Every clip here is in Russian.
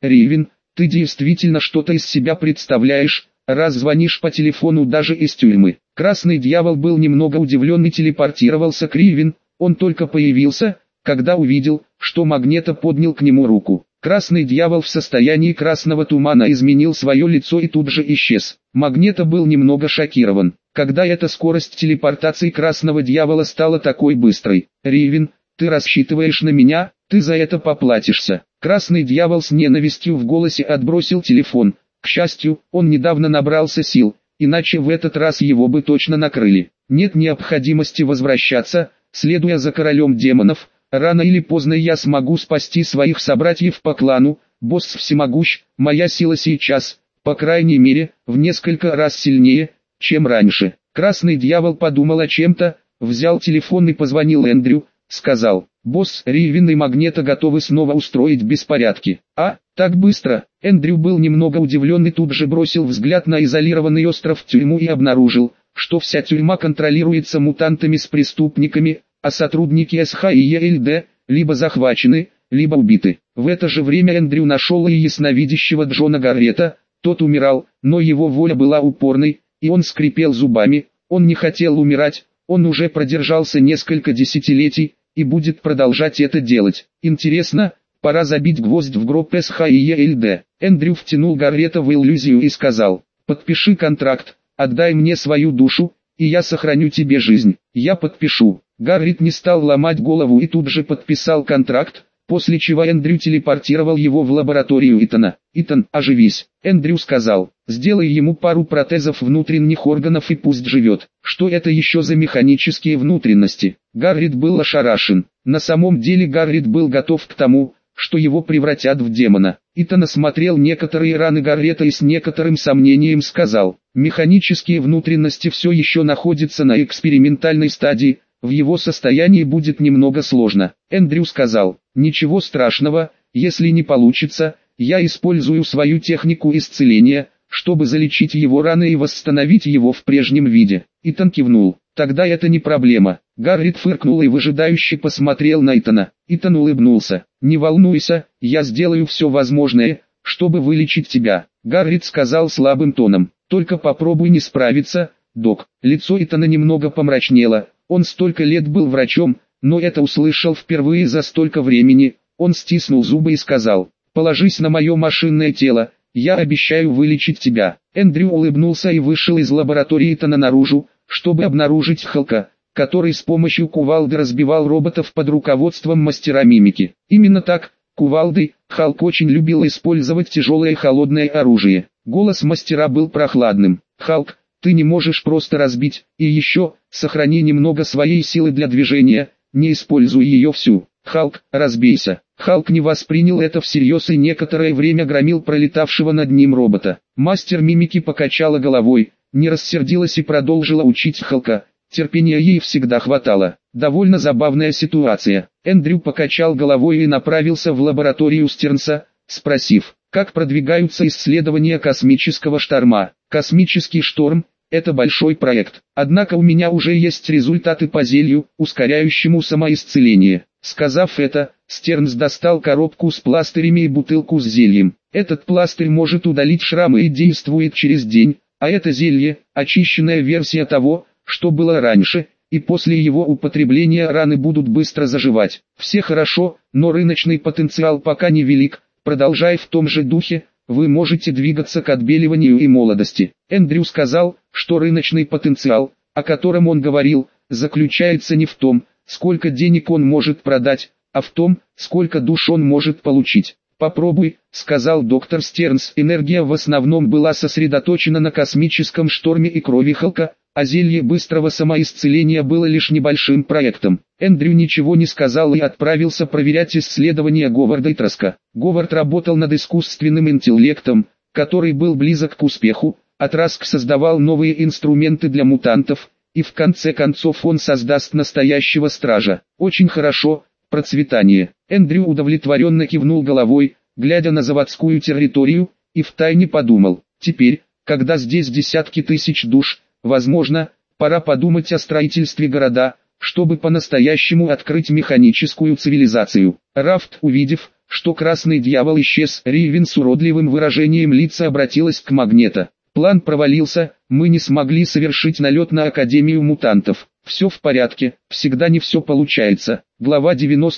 Ривен, ты действительно что-то из себя представляешь, раз звонишь по телефону даже из тюрьмы. Красный дьявол был немного удивлен и телепортировался к Ривен. Он только появился, когда увидел, что Магнето поднял к нему руку. Красный дьявол в состоянии красного тумана изменил свое лицо и тут же исчез. Магнето был немного шокирован, когда эта скорость телепортации красного дьявола стала такой быстрой. Ривен, ты рассчитываешь на меня, ты за это поплатишься. Красный дьявол с ненавистью в голосе отбросил телефон. К счастью, он недавно набрался сил, иначе в этот раз его бы точно накрыли. Нет необходимости возвращаться, следуя за королем демонов. Рано или поздно я смогу спасти своих собратьев по клану. Босс всемогущ, моя сила сейчас, по крайней мере, в несколько раз сильнее, чем раньше. Красный дьявол подумал о чем-то, взял телефон и позвонил Эндрю, сказал: «Босс, Ривен и Магнето готовы снова устроить беспорядки». «А, так быстро?» Эндрю был немного удивлен и тут же бросил взгляд на изолированный остров тюрьму и обнаружил, что вся тюрьма контролируется мутантами с преступниками, а сотрудники СХ и ЕЛД либо захвачены, либо убиты. В это же время Эндрю нашел и ясновидящего Джона Гаррета. Тот умирал, но его воля была упорной, и он скрипел зубами. Он не хотел умирать, он уже продержался несколько десятилетий, и будет продолжать это делать. Интересно, пора забить гвоздь в гроб СХ и ЕЛД. Эндрю втянул Гаррета в иллюзию и сказал: «Подпиши контракт, отдай мне свою душу, и я сохраню тебе жизнь». «Я подпишу». Гаррет не стал ломать голову и тут же подписал контракт, после чего Эндрю телепортировал его в лабораторию Итана. «Итан, оживись», Эндрю сказал, «сделай ему пару протезов внутренних органов и пусть живет». Что это еще за механические внутренности? Гаррет был ошарашен. На самом деле Гаррет был готов к тому, что его превратят в демона. Итан осмотрел некоторые раны Гаррета и с некоторым сомнением сказал: «Механические внутренности все еще находятся на экспериментальной стадии, в его состоянии будет немного сложно». Эндрю сказал: «Ничего страшного, если не получится, я использую свою технику исцеления, чтобы залечить его раны и восстановить его в прежнем виде». Итан кивнул. «Тогда это не проблема». Гаррет фыркнул и выжидающе посмотрел на Итана. Итан улыбнулся. «Не волнуйся, я сделаю все возможное, чтобы вылечить тебя», Гаррет сказал слабым тоном. «Только попробуй не справиться, док». Лицо Итана немного помрачнело. Он столько лет был врачом, но это услышал впервые за столько времени. Он стиснул зубы и сказал: «Положись на мое машинное тело, я обещаю вылечить тебя». Эндрю улыбнулся и вышел из лаборатории Итана наружу, чтобы обнаружить Халка, который с помощью кувалды разбивал роботов под руководством мастера мимики. Именно так, кувалдой, Халк очень любил использовать тяжелое холодное оружие. Голос мастера был прохладным. «Халк, ты не можешь просто разбить, и еще, сохрани немного своей силы для движения, не используй ее всю. Халк, разбейся». Халк не воспринял это всерьез и некоторое время громил пролетавшего над ним робота. Мастер мимики покачала головой, не рассердилась и продолжила учить Халка. Терпения ей всегда хватало. Довольно забавная ситуация. Эндрю покачал головой и направился в лабораторию Стернса, спросив: «Как продвигаются исследования космического шторма?» «Космический шторм – это большой проект. Однако у меня уже есть результаты по зелью, ускоряющему самоисцеление». Сказав это, Стернс достал коробку с пластырями и бутылку с зельем. «Этот пластырь может удалить шрамы и действует через день, а это зелье – очищенная версия того, что было раньше, и после его употребления раны будут быстро заживать. Все хорошо, но рыночный потенциал пока невелик. Продолжая в том же духе, вы можете двигаться к отбеливанию и молодости». Эндрю сказал, что рыночный потенциал, о котором он говорил, заключается не в том, сколько денег он может продать, а в том, сколько душ он может получить. «Попробуй», — сказал доктор Стернс. Энергия в основном была сосредоточена на космическом шторме и крови Халка, а зелье быстрого самоисцеления было лишь небольшим проектом. Эндрю ничего не сказал и отправился проверять исследования Говарда и Траска. Говард работал над искусственным интеллектом, который был близок к успеху, а Траск создавал новые инструменты для мутантов, и в конце концов он создаст настоящего стража. «Очень хорошо, процветание». Эндрю удовлетворенно кивнул головой, глядя на заводскую территорию, и втайне подумал: теперь, когда здесь десятки тысяч душ, возможно, пора подумать о строительстве города, чтобы по-настоящему открыть механическую цивилизацию. Рафт, увидев, что красный дьявол исчез. Ривен с уродливым выражением лица обратилась к Магнето. План провалился, мы не смогли совершить налет на Академию мутантов. Все в порядке, всегда не все получается. Глава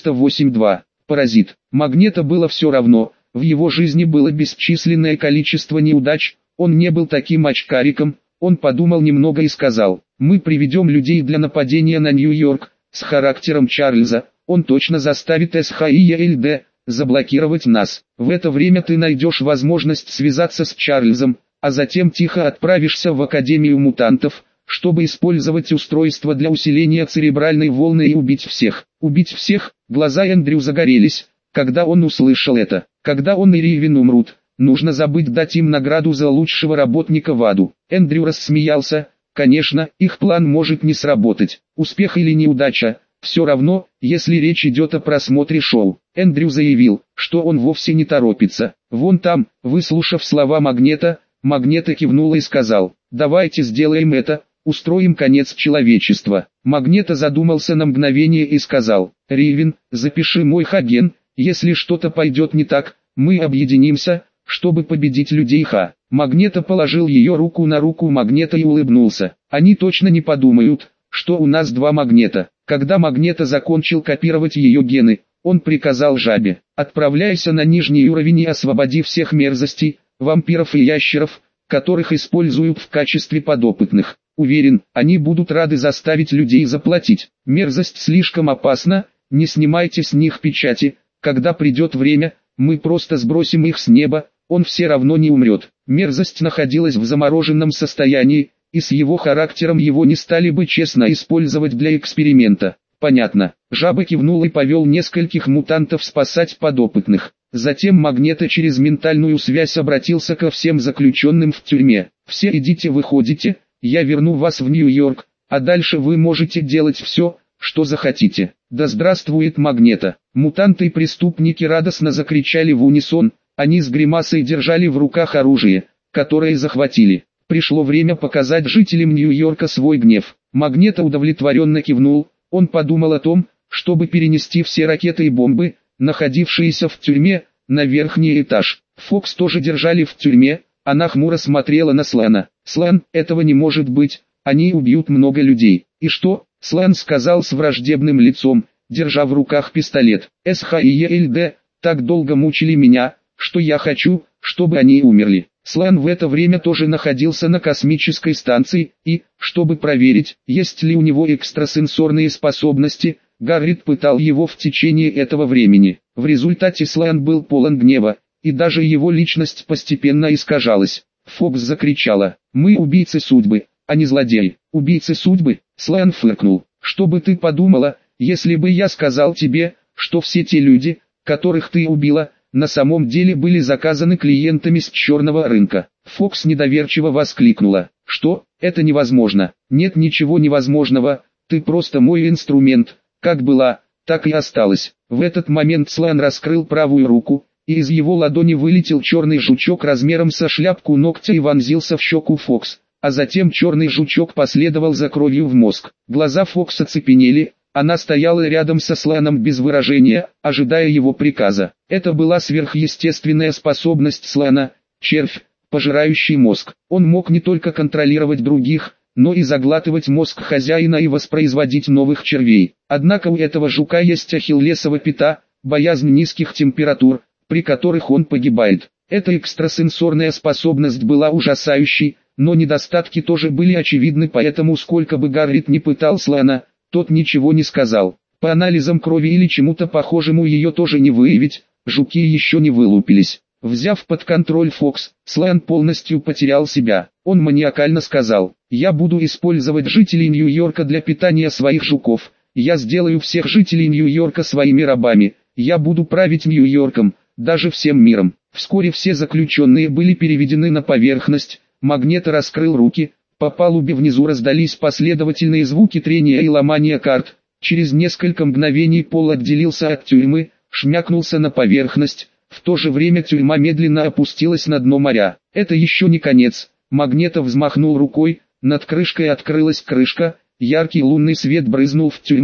98.2. Паразит. Магнето было все равно, в его жизни было бесчисленное количество неудач, он не был таким очкариком, он подумал немного и сказал: «Мы приведем людей для нападения на Нью-Йорк, с характером Чарльза, он точно заставит СХИЕЛД заблокировать нас. В это время ты найдешь возможность связаться с Чарльзом, а затем тихо отправишься в Академию мутантов, чтобы использовать устройство для усиления церебральной волны и убить всех». Убить всех? Глаза Эндрю загорелись, когда он услышал это. Когда он и Ривен умрут, нужно забыть дать им награду за лучшего работника в аду. Эндрю рассмеялся. Конечно, их план может не сработать. Успех или неудача, все равно, если речь идет о просмотре шоу. Эндрю заявил, что он вовсе не торопится. Вон там, выслушав слова Магнето, Магнето кивнула и сказал: «Давайте сделаем это, устроим конец человечества». Магнето задумался на мгновение и сказал: «Ривен, запиши мой Хаген, если что-то пойдет не так, мы объединимся, чтобы победить людей Ха». Магнето положил ее руку на руку Магнето и улыбнулся. «Они точно не подумают, что у нас два Магнето». Когда Магнето закончил копировать ее гены, он приказал жабе: «Отправляйся на нижний уровень и освободи всех мерзостей, вампиров и ящеров, которых используют в качестве подопытных. Уверен, они будут рады заставить людей заплатить. Мерзость слишком опасна, не снимайте с них печати, когда придет время, мы просто сбросим их с неба, он все равно не умрет». Мерзость находилась в замороженном состоянии, и с его характером его не стали бы честно использовать для эксперимента. Понятно. Жаба кивнул и повел нескольких мутантов спасать подопытных. Затем Магнето через ментальную связь обратился ко всем заключенным в тюрьме. «Все идите, выходите, я верну вас в Нью-Йорк, а дальше вы можете делать все, что захотите». «Да здравствует Магнето!» Мутанты и преступники радостно закричали в унисон, они с гримасой держали в руках оружие, которое захватили. Пришло время показать жителям Нью-Йорка свой гнев. Магнето удовлетворенно кивнул, он подумал о том, чтобы перенести все ракеты и бомбы, находившиеся в тюрьме, на верхний этаж. Фокс тоже держали в тюрьме, она хмуро смотрела на Слана. «Слан, этого не может быть, они убьют много людей». «И что?» — Слан сказал с враждебным лицом, держа в руках пистолет. «СХИЕЛД так долго мучили меня, что я хочу, чтобы они умерли». Слан в это время тоже находился на космической станции, и, чтобы проверить, есть ли у него экстрасенсорные способности, Гаррит пытал его в течение этого времени. В результате Слан был полон гнева, и даже его личность постепенно искажалась. Фокс закричала: «Мы убийцы судьбы, а не злодеи». «Убийцы судьбы?» — Слан фыркнул. «Что бы ты подумала, если бы я сказал тебе, что все те люди, которых ты убила, на самом деле были заказаны клиентами с черного рынка?» Фокс недоверчиво воскликнула: «Что? Это невозможно». «Нет ничего невозможного, ты просто мой инструмент, как была, так и осталась». В этот момент Слан раскрыл правую руку, и из его ладони вылетел черный жучок размером со шляпку ногтя и вонзился в щеку Фокс, а затем черный жучок последовал за кровью в мозг. Глаза Фокса цепенели. Она стояла рядом со Сланом без выражения, ожидая его приказа. Это была сверхъестественная способность Слана, червь, пожирающий мозг. Он мог не только контролировать других, но и заглатывать мозг хозяина и воспроизводить новых червей. Однако у этого жука есть ахиллесова пята, боязнь низких температур, при которых он погибает. Эта экстрасенсорная способность была ужасающей, но недостатки тоже были очевидны, поэтому сколько бы Гаррит ни пытал Слана, тот ничего не сказал. По анализам крови или чему-то похожему ее тоже не выявить, жуки еще не вылупились. Взяв под контроль Фокс, Слан полностью потерял себя. Он маниакально сказал: «Я буду использовать жителей Нью-Йорка для питания своих жуков, я сделаю всех жителей Нью-Йорка своими рабами, я буду править Нью-Йорком, даже всем миром». Вскоре все заключенные были переведены на поверхность, Магнето раскрыл руки. По палубе внизу раздались последовательные звуки трения и ломания карт. Через несколько мгновений пол отделился от тюрьмы, шмякнулся на поверхность. В то же время тюрьма медленно опустилась на дно моря. Это еще не конец. Магнето взмахнул рукой, над крышкой открылась крышка, яркий лунный свет брызнул в тюрьму.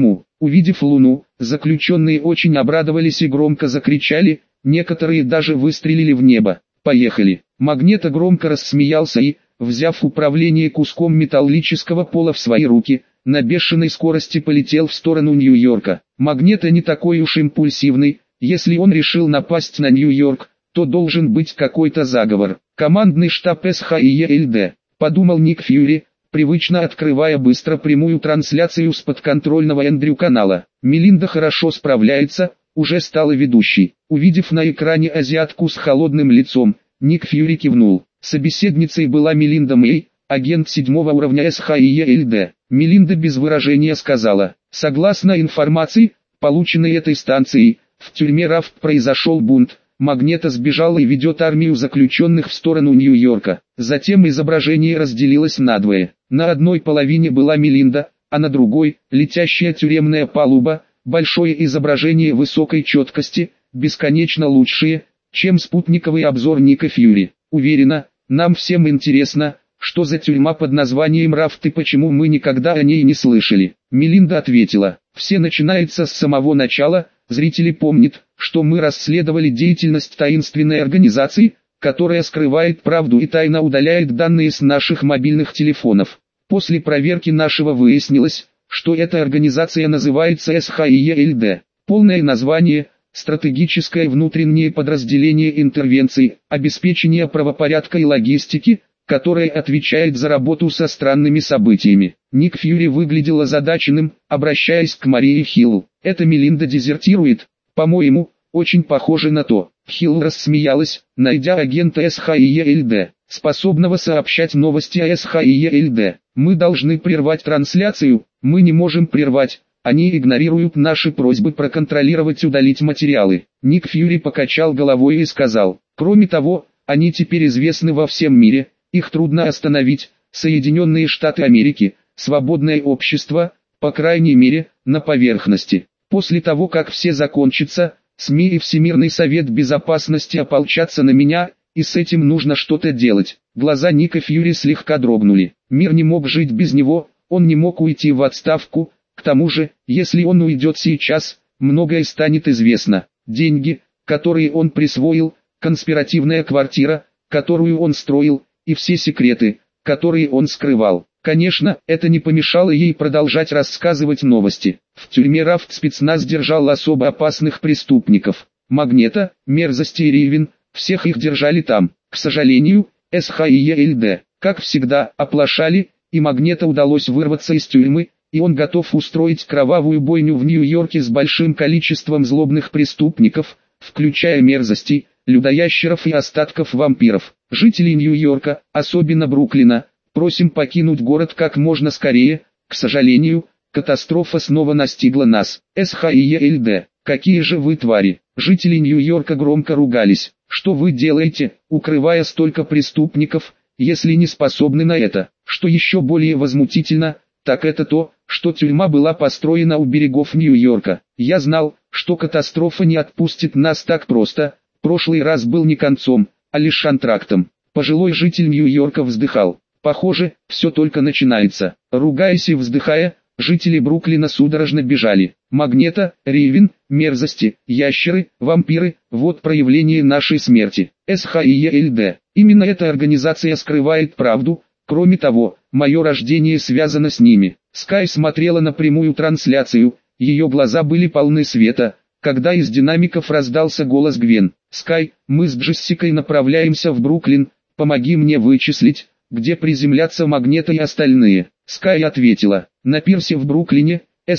Увидев Луну, заключенные очень обрадовались и громко закричали, некоторые даже выстрелили в небо. «Поехали!» Магнето громко рассмеялся и, взяв управление куском металлического пола в свои руки, на бешеной скорости полетел в сторону Нью-Йорка. Магнето не такой уж импульсивный, если он решил напасть на Нью-Йорк, то должен быть какой-то заговор. «Командный штаб СХИЕЛД», подумал Ник Фьюри, привычно открывая быстро прямую трансляцию с подконтрольного Эндрю канала. Мелинда хорошо справляется, уже стала ведущей. Увидев на экране азиатку с холодным лицом, Ник Фьюри кивнул. Собеседницей была Мелинда Мэй, агент 7-го уровня СХИЕЛД. Мелинда без выражения сказала: «Согласно информации, полученной этой станцией, в тюрьме Рафт произошел бунт. Магнето сбежал и ведет армию заключенных в сторону Нью-Йорка». Затем изображение разделилось надвое. На одной половине была Мелинда, а на другой – летящая тюремная палуба, большое изображение высокой четкости, бесконечно лучшее, чем спутниковый обзор Ника Фьюри. «Уверена, нам всем интересно, что за тюрьма под названием Рафт и почему мы никогда о ней не слышали». Мелинда ответила: «Все начинается с самого начала. Зрители помнят, что мы расследовали деятельность таинственной организации, которая скрывает правду и тайно удаляет данные с наших мобильных телефонов. После проверки нашего выяснилось, что эта организация называется СХИЕЛД. Полное название – стратегическое внутреннее подразделение интервенций, обеспечения правопорядка и логистики, которое отвечает за работу со странными событиями». Ник Фьюри выглядел озадаченным, обращаясь к Марии Хилл. «Эта Мелинда дезертирует? По-моему, очень похоже на то». Хилл рассмеялась, найдя агента СХИЕЛД, способного сообщать новости о СХИЕЛД. «Мы должны прервать трансляцию». «Мы не можем прервать. Они игнорируют наши просьбы проконтролировать и удалить материалы». Ник Фьюри покачал головой и сказал: «Кроме того, они теперь известны во всем мире, их трудно остановить. Соединенные Штаты Америки, свободное общество, по крайней мере, на поверхности. После того, как все закончится, СМИ и Всемирный совет безопасности ополчатся на меня, и с этим нужно что-то делать». Глаза Ника Фьюри слегка дрогнули. Мир не мог жить без него, он не мог уйти в отставку. К тому же, если он уйдет сейчас, многое станет известно. Деньги, которые он присвоил, конспиративная квартира, которую он строил, и все секреты, которые он скрывал. Конечно, это не помешало ей продолжать рассказывать новости. В тюрьме Рафт спецназ держал особо опасных преступников. Магнето, Мерзости и Ривен, всех их держали там. К сожалению, СХИЕЛД, как всегда, оплошали, и Магнето удалось вырваться из тюрьмы, и он готов устроить кровавую бойню в Нью-Йорке с большим количеством злобных преступников, включая мерзостей, людоящеров и остатков вампиров. Жителей Нью-Йорка, особенно Бруклина, просим покинуть город как можно скорее. К сожалению, катастрофа снова настигла нас. СХИЕЛД, какие же вы твари!» Жители Нью-Йорка громко ругались. «Что вы делаете, укрывая столько преступников, если не способны на это?» Что еще более возмутительно, так это то, что тюрьма была построена у берегов Нью-Йорка. Я знал, что катастрофа не отпустит нас так просто. Прошлый раз был не концом, а лишь антрактом. Пожилой житель Нью-Йорка вздыхал. Похоже, все только начинается. Ругаясь и вздыхая, жители Бруклина судорожно бежали. Магнето, Ривен, мерзости, ящеры, вампиры – вот проявление нашей смерти. СХИЕЛД. Именно эта организация скрывает правду. Кроме того, мое рождение связано с ними. Скай смотрела на прямую трансляцию, ее глаза были полны света, когда из динамиков раздался голос Гвен. «Скай, мы с Джессикой направляемся в Бруклин, помоги мне вычислить, где приземлятся Магнето и остальные». Скай ответила: «На пирсе в Бруклине,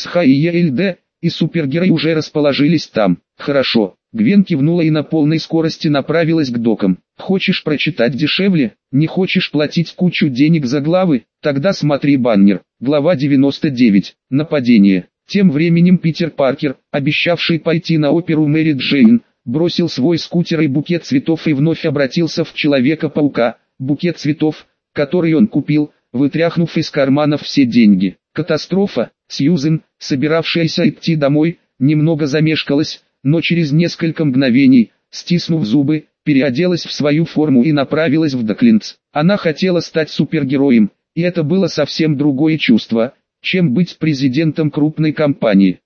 СХИЕЛД, и супергерои уже расположились там». «Хорошо». Гвен кивнула и на полной скорости направилась к докам. «Хочешь прочитать дешевле? Не хочешь платить кучу денег за главы? Тогда смотри баннер». Глава 99. Нападение. Тем временем Питер Паркер, обещавший пойти на оперу Мэри Джейн, бросил свой скутер и букет цветов и вновь обратился в Человека-паука. Букет цветов, который он купил, вытряхнув из карманов все деньги. Катастрофа. Сьюзен, собиравшаяся идти домой, немного замешкалась, но через несколько мгновений, стиснув зубы, переоделась в свою форму и направилась в Доклиндс. Она хотела стать супергероем, и это было совсем другое чувство, чем быть президентом крупной компании.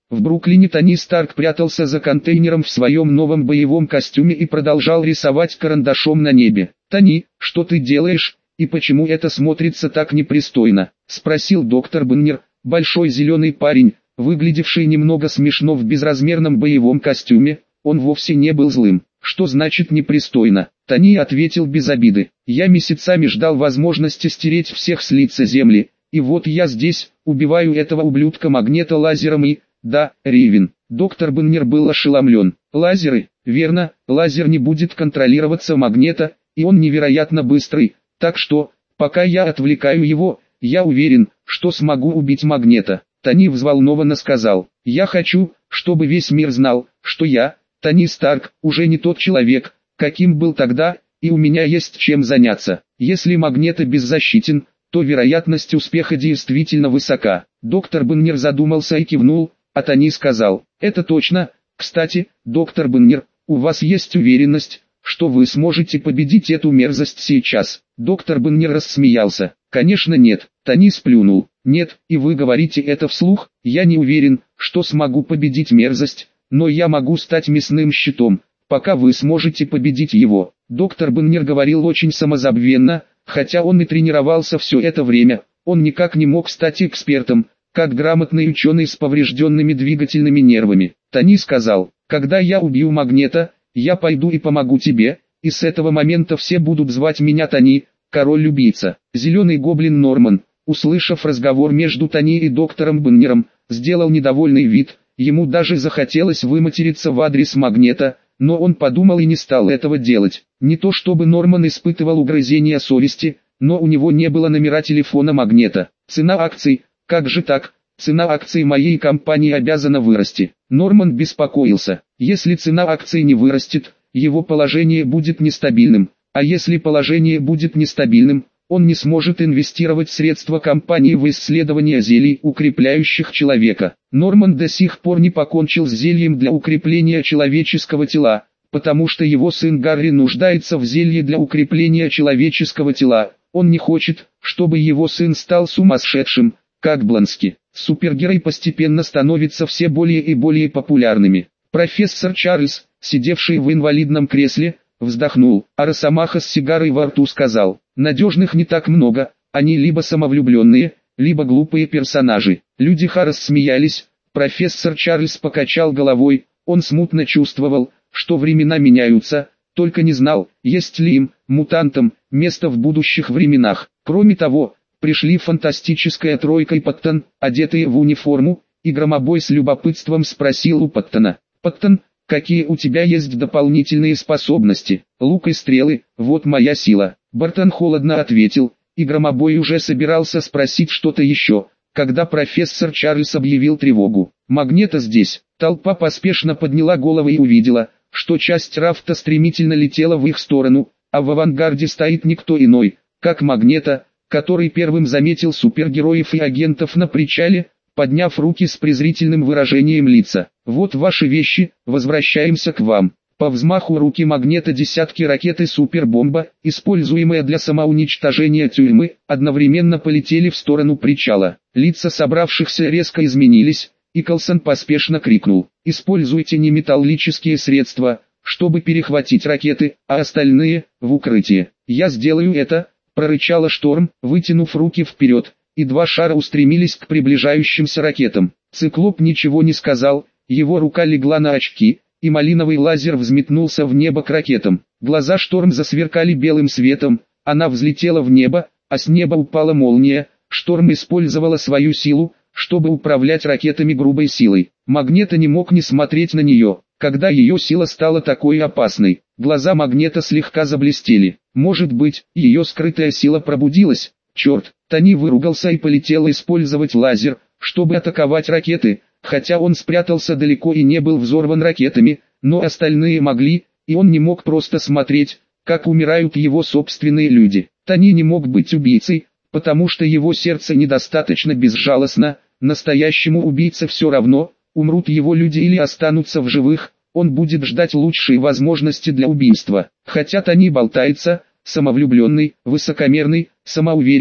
В Бруклине Тони Старк прятался за контейнером в своем новом боевом костюме и продолжал рисовать карандашом на небе. «Тони, что ты делаешь, и почему это смотрится так непристойно?» — спросил доктор Беннер, большой зеленый парень, выглядевший немного смешно в безразмерном боевом костюме. Он вовсе не был злым. «Что значит непристойно?» Тони ответил без обиды. «Я месяцами ждал возможности стереть всех с лица земли, и вот я здесь, убиваю этого ублюдка Магнета лазером и... Да, Ривен». Доктор Беннер был ошеломлен. «Лазеры, верно, лазер не будет контролироваться Магнета, и он невероятно быстрый, так что, пока я отвлекаю его, я уверен, что смогу убить Магнета». Тони взволнованно сказал: «Я хочу, чтобы весь мир знал, что я, Тони Старк, уже не тот человек, каким был тогда, и у меня есть чем заняться. Если Магнето беззащитен, то вероятность успеха действительно высока». Доктор Беннер задумался и кивнул, а Тони сказал: «Это точно. Кстати, доктор Беннер, у вас есть уверенность, что вы сможете победить эту мерзость сейчас?» Доктор Беннер рассмеялся. «Конечно нет». Тони сплюнул. «Нет, и вы говорите это вслух? Я не уверен, что смогу победить мерзость, но я могу стать мясным щитом, пока вы сможете победить его». Доктор Беннер говорил очень самозабвенно, хотя он и тренировался все это время. Он никак не мог стать экспертом, как грамотный ученый с поврежденными двигательными нервами. Тони сказал: «Когда я убью Магнета, я пойду и помогу тебе, и с этого момента все будут звать меня Тони, король-убийца». Зеленый гоблин Норман, услышав разговор между Тони и доктором Беннером, сделал недовольный вид. Ему даже захотелось выматериться в адрес Магнета, но он подумал и не стал этого делать. Не то чтобы Норман испытывал угрызения совести, но у него не было номера телефона Магнета. «Цена акций, как же так? Цена акций моей компании обязана вырасти». Норман беспокоился. Если цена акций не вырастет, его положение будет нестабильным, а если положение будет нестабильным, он не сможет инвестировать средства компании в исследование зелий, укрепляющих человека. Норман до сих пор не покончил с зельем для укрепления человеческого тела, потому что его сын Гарри нуждается в зелье для укрепления человеческого тела. Он не хочет, чтобы его сын стал сумасшедшим, как Блонски. Супергерои постепенно становятся все более и более популярными. Профессор Чарльз, сидевший в инвалидном кресле, вздохнул, а Росомаха с сигарой во рту сказал: «Надежных не так много, они либо самовлюбленные, либо глупые персонажи». Люди Харрес смеялись, профессор Чарльз покачал головой, он смутно чувствовал, что времена меняются, только не знал, есть ли им, мутантам, место в будущих временах. Кроме того, пришли фантастическая тройка и Паттон, одетые в униформу, и Громобой с любопытством спросил у Паттона: «Паттон, какие у тебя есть дополнительные способности?» «Лук и стрелы, вот моя сила». Бартон холодно ответил, и Громобой уже собирался спросить что-то еще, когда профессор Чарльз объявил тревогу. «Магнето здесь». Толпа поспешно подняла головы и увидела, что часть рафта стремительно летела в их сторону, а в авангарде стоит никто иной, как Магнето, который первым заметил супергероев и агентов на причале, подняв руки с презрительным выражением лица. «Вот ваши вещи, возвращаемся к вам». По взмаху руки Магнето десятки ракет и супербомба, используемые для самоуничтожения тюрьмы, одновременно полетели в сторону причала. Лица собравшихся резко изменились, и Колсон поспешно крикнул: «Используйте неметаллические средства, чтобы перехватить ракеты, а остальные — в укрытие». «Я сделаю это», — прорычала Шторм, вытянув руки вперед, и два шара устремились к приближающимся ракетам. Циклоп ничего не сказал, его рука легла на очки, и малиновый лазер взметнулся в небо к ракетам. Глаза Шторм засверкали белым светом, она взлетела в небо, а с неба упала молния. Шторм использовала свою силу, чтобы управлять ракетами грубой силой. Магнето не мог не смотреть на нее, когда ее сила стала такой опасной. Глаза Магнето слегка заблестели. Может быть, ее скрытая сила пробудилась? Черт! Тони выругался и полетел использовать лазер, чтобы атаковать ракеты, хотя он спрятался далеко и не был взорван ракетами, но остальные могли, и он не мог просто смотреть, как умирают его собственные люди. Тони не мог быть убийцей, потому что его сердце недостаточно безжалостно. Настоящему убийце все равно, умрут его люди или останутся в живых, он будет ждать лучшей возможности для убийства. Хотя Тони болтается, самовлюбленный, высокомерный, самоуверенный,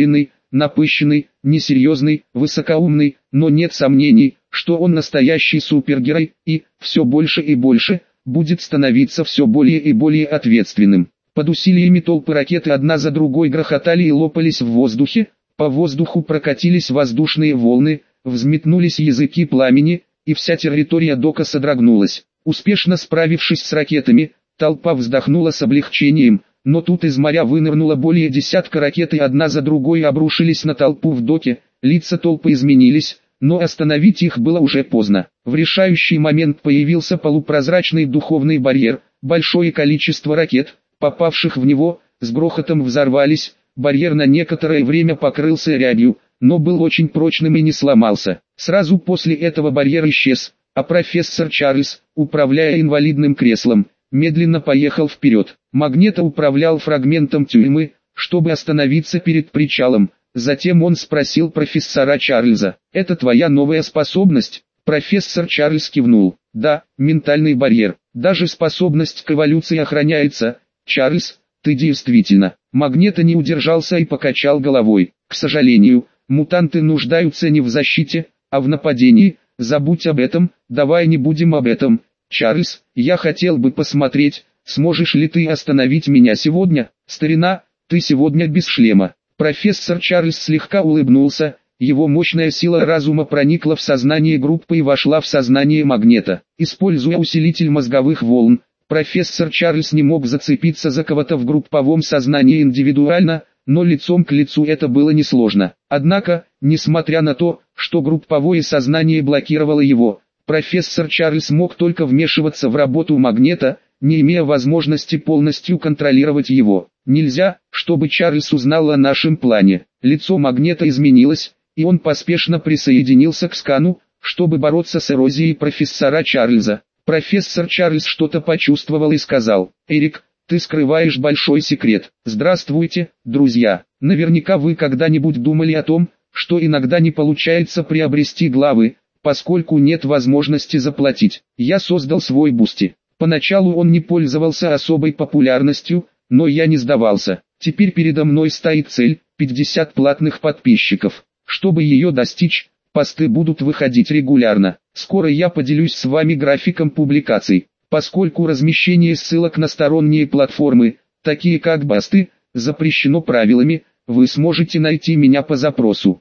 напыщенный, несерьезный, высокоумный, но нет сомнений, что он настоящий супергерой, и, все больше и больше, будет становиться все более и более ответственным. Под усилиями толпы ракеты одна за другой грохотали и лопались в воздухе, по воздуху прокатились воздушные волны, взметнулись языки пламени, и вся территория дока содрогнулась. Успешно справившись с ракетами, толпа вздохнула с облегчением, но тут из моря вынырнуло более десятка ракет и одна за другой обрушились на толпу в доке, лица толпы изменились, но остановить их было уже поздно. В решающий момент появился полупрозрачный духовный барьер, большое количество ракет, попавших в него, с грохотом взорвались, барьер на некоторое время покрылся рябью, но был очень прочным и не сломался. Сразу после этого барьер исчез, а профессор Чарльз, управляя инвалидным креслом, медленно поехал вперед. Магнето управлял фрагментом тюрьмы, чтобы остановиться перед причалом. Затем он спросил профессора Чарльза: «Это твоя новая способность?» Профессор Чарльз кивнул: «Да, ментальный барьер. Даже способность к эволюции охраняется. Чарльз, ты действительно...» Магнето не удержался и покачал головой. «К сожалению, мутанты нуждаются не в защите, а в нападении. Забудь об этом, давай не будем об этом. Чарльз, я хотел бы посмотреть, сможешь ли ты остановить меня сегодня. Старина, ты сегодня без шлема». Профессор Чарльз слегка улыбнулся, его мощная сила разума проникла в сознание группы и вошла в сознание Магнето. Используя усилитель мозговых волн, профессор Чарльз не мог зацепиться за кого-то в групповом сознании индивидуально, но лицом к лицу это было несложно. Однако, несмотря на то, что групповое сознание блокировало его, профессор Чарльз мог только вмешиваться в работу Магнето, не имея возможности полностью контролировать его. «Нельзя, чтобы Чарльз узнал о нашем плане». Лицо Магнето изменилось, и он поспешно присоединился к скану, чтобы бороться с эрозией профессора Чарльза. Профессор Чарльз что-то почувствовал и сказал: «Эрик, ты скрываешь большой секрет». «Здравствуйте, друзья. Наверняка вы когда-нибудь думали о том, что иногда не получается приобрести главы, поскольку нет возможности заплатить. Я создал свой Бусти. Поначалу он не пользовался особой популярностью, но я не сдавался. Теперь передо мной стоит цель – 50 платных подписчиков. Чтобы ее достичь, посты будут выходить регулярно. Скоро я поделюсь с вами графиком публикаций. Поскольку размещение ссылок на сторонние платформы, такие как Басты, запрещено правилами, вы сможете найти меня по запросу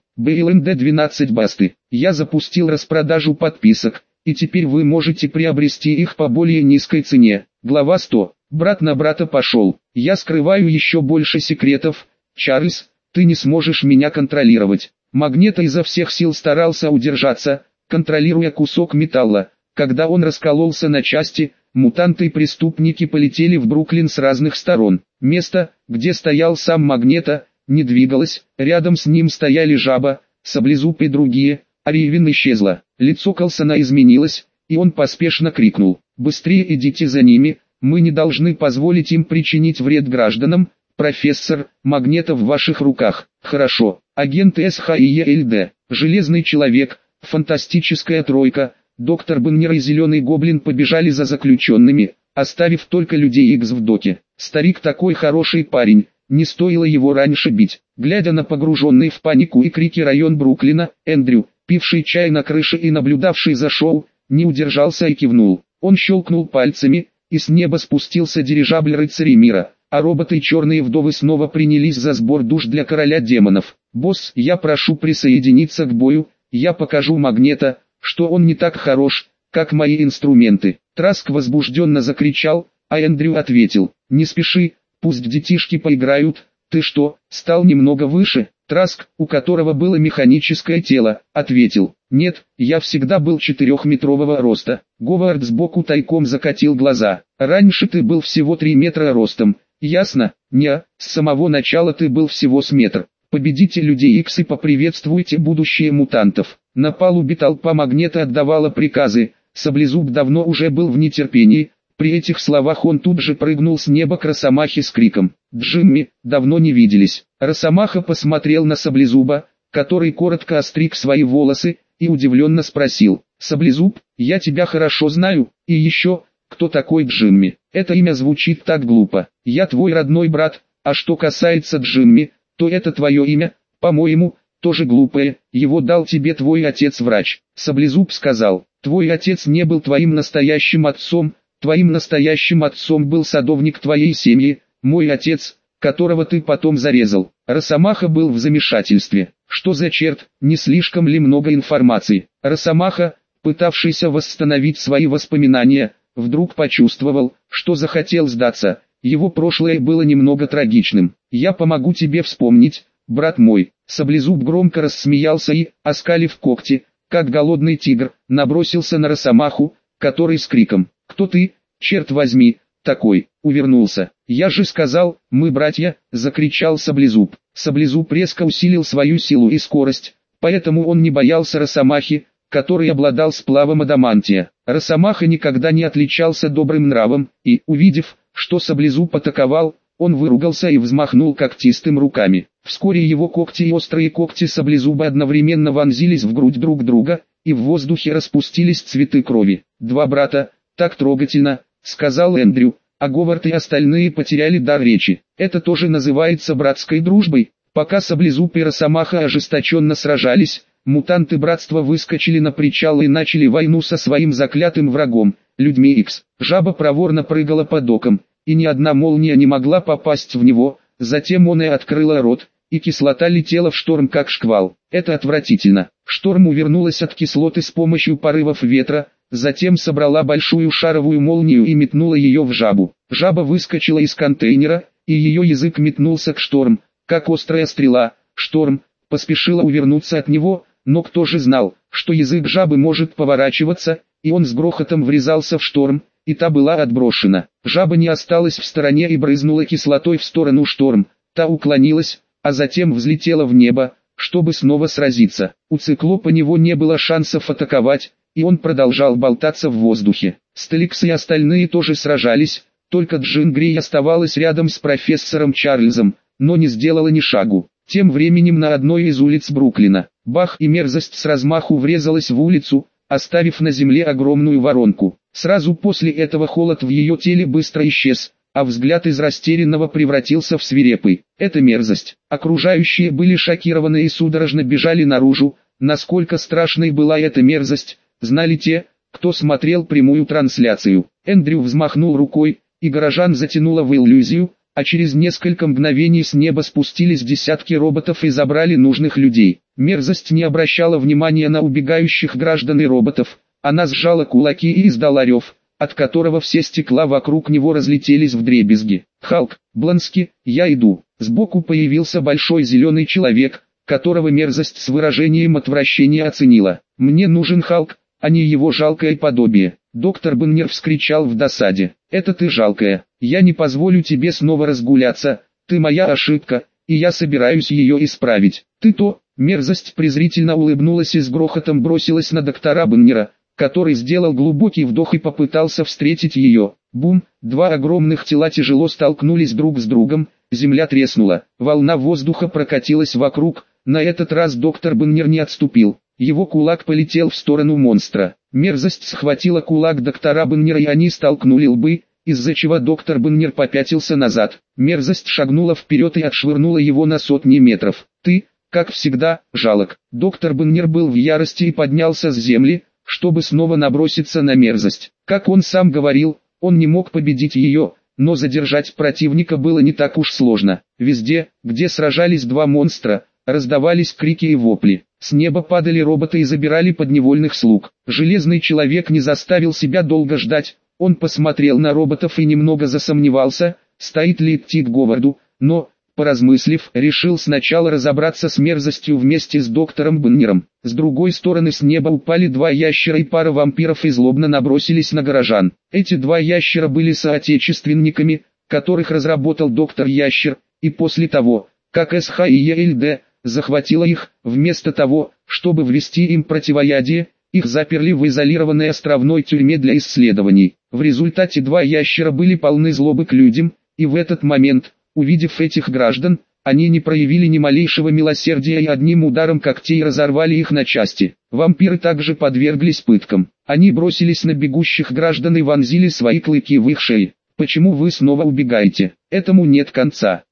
BLND12 Басты. Я запустил распродажу подписок, и теперь вы можете приобрести их по более низкой цене. Глава 100. Брат на брата пошел. Я скрываю еще больше секретов. Чарльз, ты не сможешь меня контролировать. Магнето изо всех сил старался удержаться, контролируя кусок металла. Когда он раскололся на части, мутанты и преступники полетели в Бруклин с разных сторон. Место, где стоял сам Магнето, не двигалось, рядом с ним стояли Жаба, Саблезуб и другие, а Ривен исчезла. Лицо Колсона изменилось, и он поспешно крикнул: «Быстрее идите за ними, мы не должны позволить им причинить вред гражданам. Профессор, Магнето в ваших руках». «Хорошо, агенты СХИЕЛД, Железный Человек, Фантастическая Тройка, Доктор Беннер и Зеленый Гоблин побежали за заключенными, оставив только Людей Икс в доке. Старик такой хороший парень, не стоило его раньше бить. Глядя на погруженный в панику и крики район Бруклина, Эндрю, пивший чай на крыше и наблюдавший за шоу, не удержался и кивнул. Он щелкнул пальцами, и с неба спустился дирижабль рыцарей мира, а роботы и черные вдовы снова принялись за сбор душ для короля демонов. «Босс, я прошу присоединиться к бою, я покажу Магнето, что он не так хорош, как мои инструменты». Траск возбужденно закричал, а Эндрю ответил: «Не спеши, пусть детишки поиграют. Ты что, стал немного выше?» Траск, у которого было механическое тело, ответил: «Нет, я всегда был 4-метрового роста». Говард сбоку тайком закатил глаза. «Раньше ты был всего 3 метра ростом». «Ясно, не, с самого начала ты был всего с метр». «Победите Людей Икс и поприветствуйте будущее мутантов». На палубе толпа Магнето отдавала приказы, Саблезуб давно уже был в нетерпении. При этих словах он тут же прыгнул с неба к Росомахе с криком: «Джимми, давно не виделись». Росомаха посмотрел на Саблезуба, который коротко остриг свои волосы, и удивленно спросил: «Саблезуб, я тебя хорошо знаю, и еще, кто такой Джимми? Это имя звучит так глупо. Я твой родной брат, а что касается Джимми, то это твое имя». По-моему, тоже глупое, его дал тебе твой отец-врач. Саблезуб сказал, твой отец не был твоим настоящим отцом был садовник твоей семьи, мой отец, которого ты потом зарезал. Росомаха был в замешательстве. Что за черт, не слишком ли много информации? Росомаха, пытавшийся восстановить свои воспоминания, вдруг почувствовал, что захотел сдаться. Его прошлое было немного трагичным. «Я помогу тебе вспомнить, брат мой». Саблезуб громко рассмеялся и, оскалив когти, как голодный тигр, набросился на Росомаху, который с криком «Кто ты, черт возьми, такой?» увернулся. «Я же сказал, мы братья!» — закричал Саблезуб. Саблезуб резко усилил свою силу и скорость, поэтому он не боялся Росомахи, который обладал сплавом адамантия. Росомаха никогда не отличался добрым нравом, и, увидев, что Саблезуб атаковал, он выругался и взмахнул когтистым руками. Вскоре его когти и острые когти Саблезуба одновременно вонзились в грудь друг друга, и в воздухе распустились цветы крови. «Два брата, так трогательно», — сказал Эндрю, а Говард и остальные потеряли дар речи. «Это тоже называется братской дружбой». Пока Саблезуб и Росомаха ожесточенно сражались, мутанты братства выскочили на причал и начали войну со своим заклятым врагом, людьми Икс. Жаба проворно прыгала по докам, и ни одна молния не могла попасть в него, затем он и открыла рот, и кислота летела в шторм как шквал. Это отвратительно. Шторм увернулась от кислоты с помощью порывов ветра, затем собрала большую шаровую молнию и метнула ее в жабу. Жаба выскочила из контейнера, и ее язык метнулся к Шторм, как острая стрела. Шторм поспешила увернуться от него, но кто же знал, что язык жабы может поворачиваться, и он с грохотом врезался в Шторм, и та была отброшена. Жаба не осталась в стороне и брызнула кислотой в сторону Шторм, та уклонилась, а затем взлетела в небо, чтобы снова сразиться. У циклопа него не было шансов атаковать, и он продолжал болтаться в воздухе. Стеликс и остальные тоже сражались, только Джин Грей оставалась рядом с профессором Чарльзом, но не сделала ни шагу. Тем временем на одной из улиц Бруклина, бах, и мерзость с размаху врезалась в улицу, оставив на земле огромную воронку. Сразу после этого холод в ее теле быстро исчез, а взгляд из растерянного превратился в свирепый. Это мерзость. Окружающие были шокированы и судорожно бежали наружу. Насколько страшной была эта мерзость, знали те, кто смотрел прямую трансляцию. Эндрю взмахнул рукой, и горожан затянуло в иллюзию, а через несколько мгновений с неба спустились десятки роботов и забрали нужных людей. Мерзость не обращала внимания на убегающих граждан и роботов. Она сжала кулаки и издала рев, от которого все стекла вокруг него разлетелись вдребезги. «Халк, Блански, я иду». Сбоку появился большой зеленый человек, которого мерзость с выражением отвращения оценила. «Мне нужен Халк, а не его жалкое подобие». Доктор Беннер вскричал в досаде. «Это ты жалкая. Я не позволю тебе снова разгуляться. Ты моя ошибка, и я собираюсь ее исправить. Ты то». Мерзость презрительно улыбнулась и с грохотом бросилась на доктора Беннера, который сделал глубокий вдох и попытался встретить ее. Бум! Два огромных тела тяжело столкнулись друг с другом, земля треснула, волна воздуха прокатилась вокруг. На этот раз доктор Беннер не отступил. Его кулак полетел в сторону монстра. Мерзость схватила кулак доктора Беннера и они столкнули лбы, из-за чего доктор Беннер попятился назад. Мерзость шагнула вперед и отшвырнула его на сотни метров. «Ты, как всегда, жалок». Доктор Беннер был в ярости и поднялся с земли, чтобы снова наброситься на мерзость. Как он сам говорил, он не мог победить ее, но задержать противника было не так уж сложно. Везде, где сражались два монстра, раздавались крики и вопли. С неба падали роботы и забирали подневольных слуг. Железный человек не заставил себя долго ждать, он посмотрел на роботов и немного засомневался, стоит ли идти к Говарду, но, поразмыслив, решил сначала разобраться с мерзостью вместе с доктором Беннером. С другой стороны с неба упали два ящера и пара вампиров и злобно набросились на горожан. Эти два ящера были соотечественниками, которых разработал доктор Ящер, и после того, как СХИЕЛД захватила их, вместо того, чтобы ввести им противоядие, их заперли в изолированной островной тюрьме для исследований. В результате два ящера были полны злобы к людям, и в этот момент, увидев этих граждан, они не проявили ни малейшего милосердия и одним ударом когтей разорвали их на части. Вампиры также подверглись пыткам. Они бросились на бегущих граждан и вонзили свои клыки в их шеи. «Почему вы снова убегаете? Этому нет конца».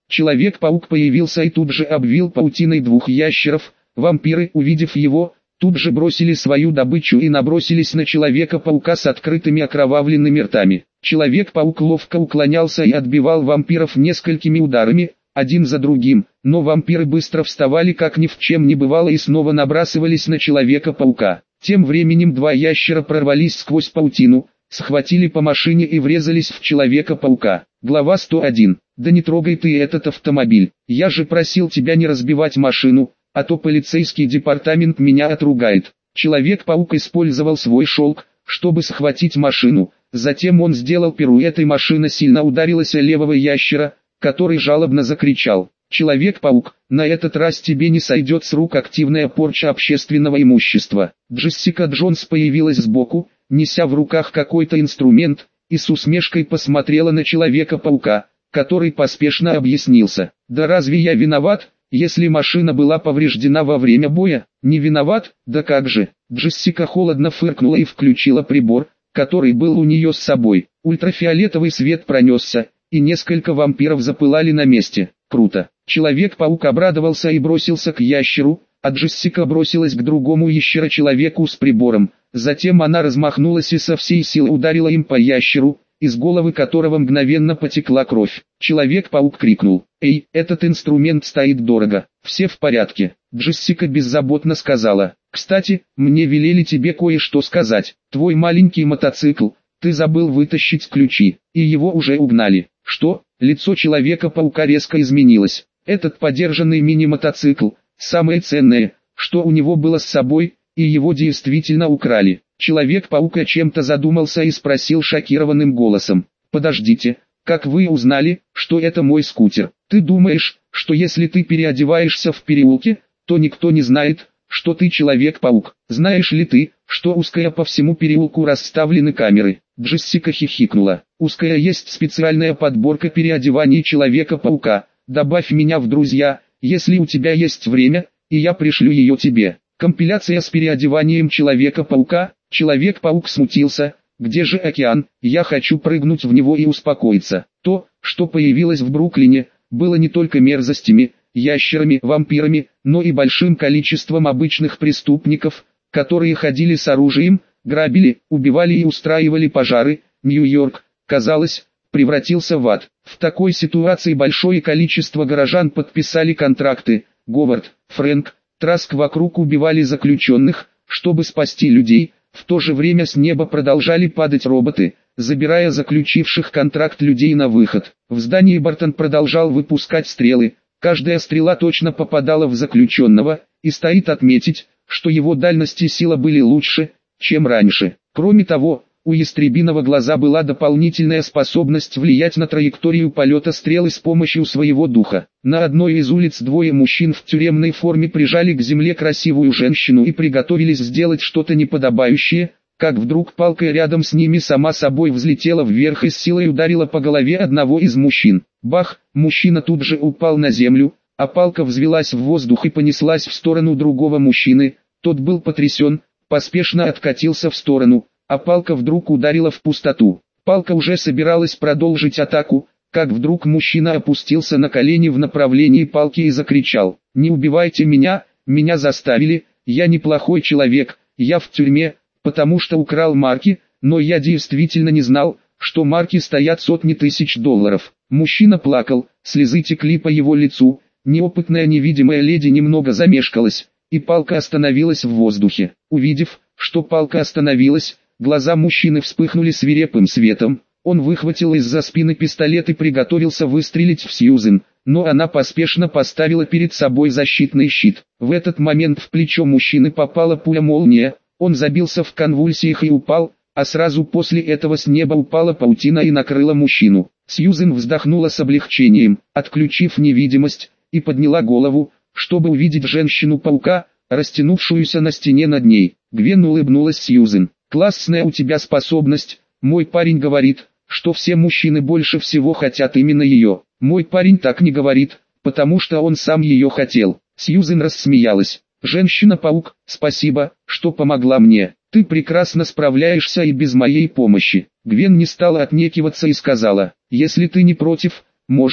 Человек-паук появился и тут же обвил паутиной двух ящеров. Вампиры, увидев его, тут же бросили свою добычу и набросились на Человека-паука с открытыми окровавленными ртами. Человек-паук ловко уклонялся и отбивал вампиров несколькими ударами, один за другим, но вампиры быстро вставали как ни в чем не бывало и снова набрасывались на Человека-паука. Тем временем два ящера прорвались сквозь паутину, схватили по машине и врезались в Человека-паука. Глава 101. Да не трогай ты этот автомобиль, я же просил тебя не разбивать машину, а то полицейский департамент меня отругает. Человек-паук использовал свой шелк, чтобы схватить машину, затем он сделал пируэт и машина сильно ударилась о левого ящера, который жалобно закричал: «Человек-паук, на этот раз тебе не сойдет с рук активная порча общественного имущества». Джессика Джонс появилась сбоку, неся в руках какой-то инструмент, и с усмешкой посмотрела на Человека-паука, который поспешно объяснился: «Да разве я виноват, если машина была повреждена во время боя? Не виноват? Да как же». Джессика холодно фыркнула и включила прибор, который был у нее с собой. Ультрафиолетовый свет пронесся, и несколько вампиров запылали на месте. Круто. Человек-паук обрадовался и бросился к ящеру, а Джессика бросилась к другому ящеру-человеку с прибором. Затем она размахнулась и со всей силы ударила им по ящеру, из головы которого мгновенно потекла кровь. Человек-паук крикнул: «Эй, этот инструмент стоит дорого, все в порядке». Джессика беззаботно сказала: «Кстати, мне велели тебе кое-что сказать. Твой маленький мотоцикл, ты забыл вытащить ключи, и его уже угнали». «Что?» Лицо Человека-паука резко изменилось. «Этот подержанный мини-мотоцикл, самое ценное, что у него было с собой, и его действительно украли». Человек-паук о чем-то задумался и спросил шокированным голосом: «Подождите, как вы узнали, что это мой скутер? Ты думаешь, что если ты переодеваешься в переулке, то никто не знает, что ты Человек-паук? Знаешь ли ты, что узкая по всему переулку расставлены камеры?» Джессика хихикнула. «Узкая есть специальная подборка переодеваний Человека-паука. Добавь меня в друзья, если у тебя есть время, и я пришлю ее тебе». Компиляция с переодеванием Человека-паука. Человек-паук смутился. «Где же океан? Я хочу прыгнуть в него и успокоиться». То, что появилось в Бруклине, было не только мерзостями, ящерами, вампирами, но и большим количеством обычных преступников, которые ходили с оружием, грабили, убивали и устраивали пожары. Нью-Йорк, казалось, превратился в ад. В такой ситуации большое количество горожан подписали контракты. Говард, Фрэнк, Траск вокруг убивали заключенных, чтобы спасти людей. В то же время с неба продолжали падать роботы, забирая заключивших контракт людей на выход. В здании Бартон продолжал выпускать стрелы. Каждая стрела точно попадала в заключенного, и стоит отметить, что его дальность и сила были лучше, чем раньше. Кроме того, у Ястребиного глаза была дополнительная способность влиять на траекторию полета стрелы с помощью своего духа. На одной из улиц двое мужчин в тюремной форме прижали к земле красивую женщину и приготовились сделать что-то неподобающее, как вдруг палка рядом с ними сама собой взлетела вверх и с силой ударила по голове одного из мужчин. Бах! Мужчина тут же упал на землю, а палка взвелась в воздух и понеслась в сторону другого мужчины. Тот был потрясен, поспешно откатился в сторону, а палка вдруг ударила в пустоту. Палка уже собиралась продолжить атаку, как вдруг мужчина опустился на колени в направлении палки и закричал: «Не убивайте меня, меня заставили, я неплохой человек, я в тюрьме, потому что украл марки, но я действительно не знал, что марки стоят сотни тысяч долларов». Мужчина плакал, слезы текли по его лицу, неопытная невидимая леди немного замешкалась, и палка остановилась в воздухе. Увидев, что палка остановилась, глаза мужчины вспыхнули свирепым светом. Он выхватил из-за спины пистолет и приготовился выстрелить в Сьюзен, но она поспешно поставила перед собой защитный щит. В этот момент в плечо мужчины попала пуля-молния, он забился в конвульсиях и упал, а сразу после этого с неба упала паутина и накрыла мужчину. Сьюзен вздохнула с облегчением, отключив невидимость, и подняла голову, чтобы увидеть женщину-паука, растянувшуюся на стене над ней. Гвен улыбнулась Сьюзен. «Классная у тебя способность, мой парень говорит, что все мужчины больше всего хотят именно ее». «Мой парень так не говорит, потому что он сам ее хотел». Сьюзен рассмеялась. «Женщина-паук, спасибо, что помогла мне. Ты прекрасно справляешься и без моей помощи». Гвен не стала отнекиваться и сказала: «Если ты не против, может,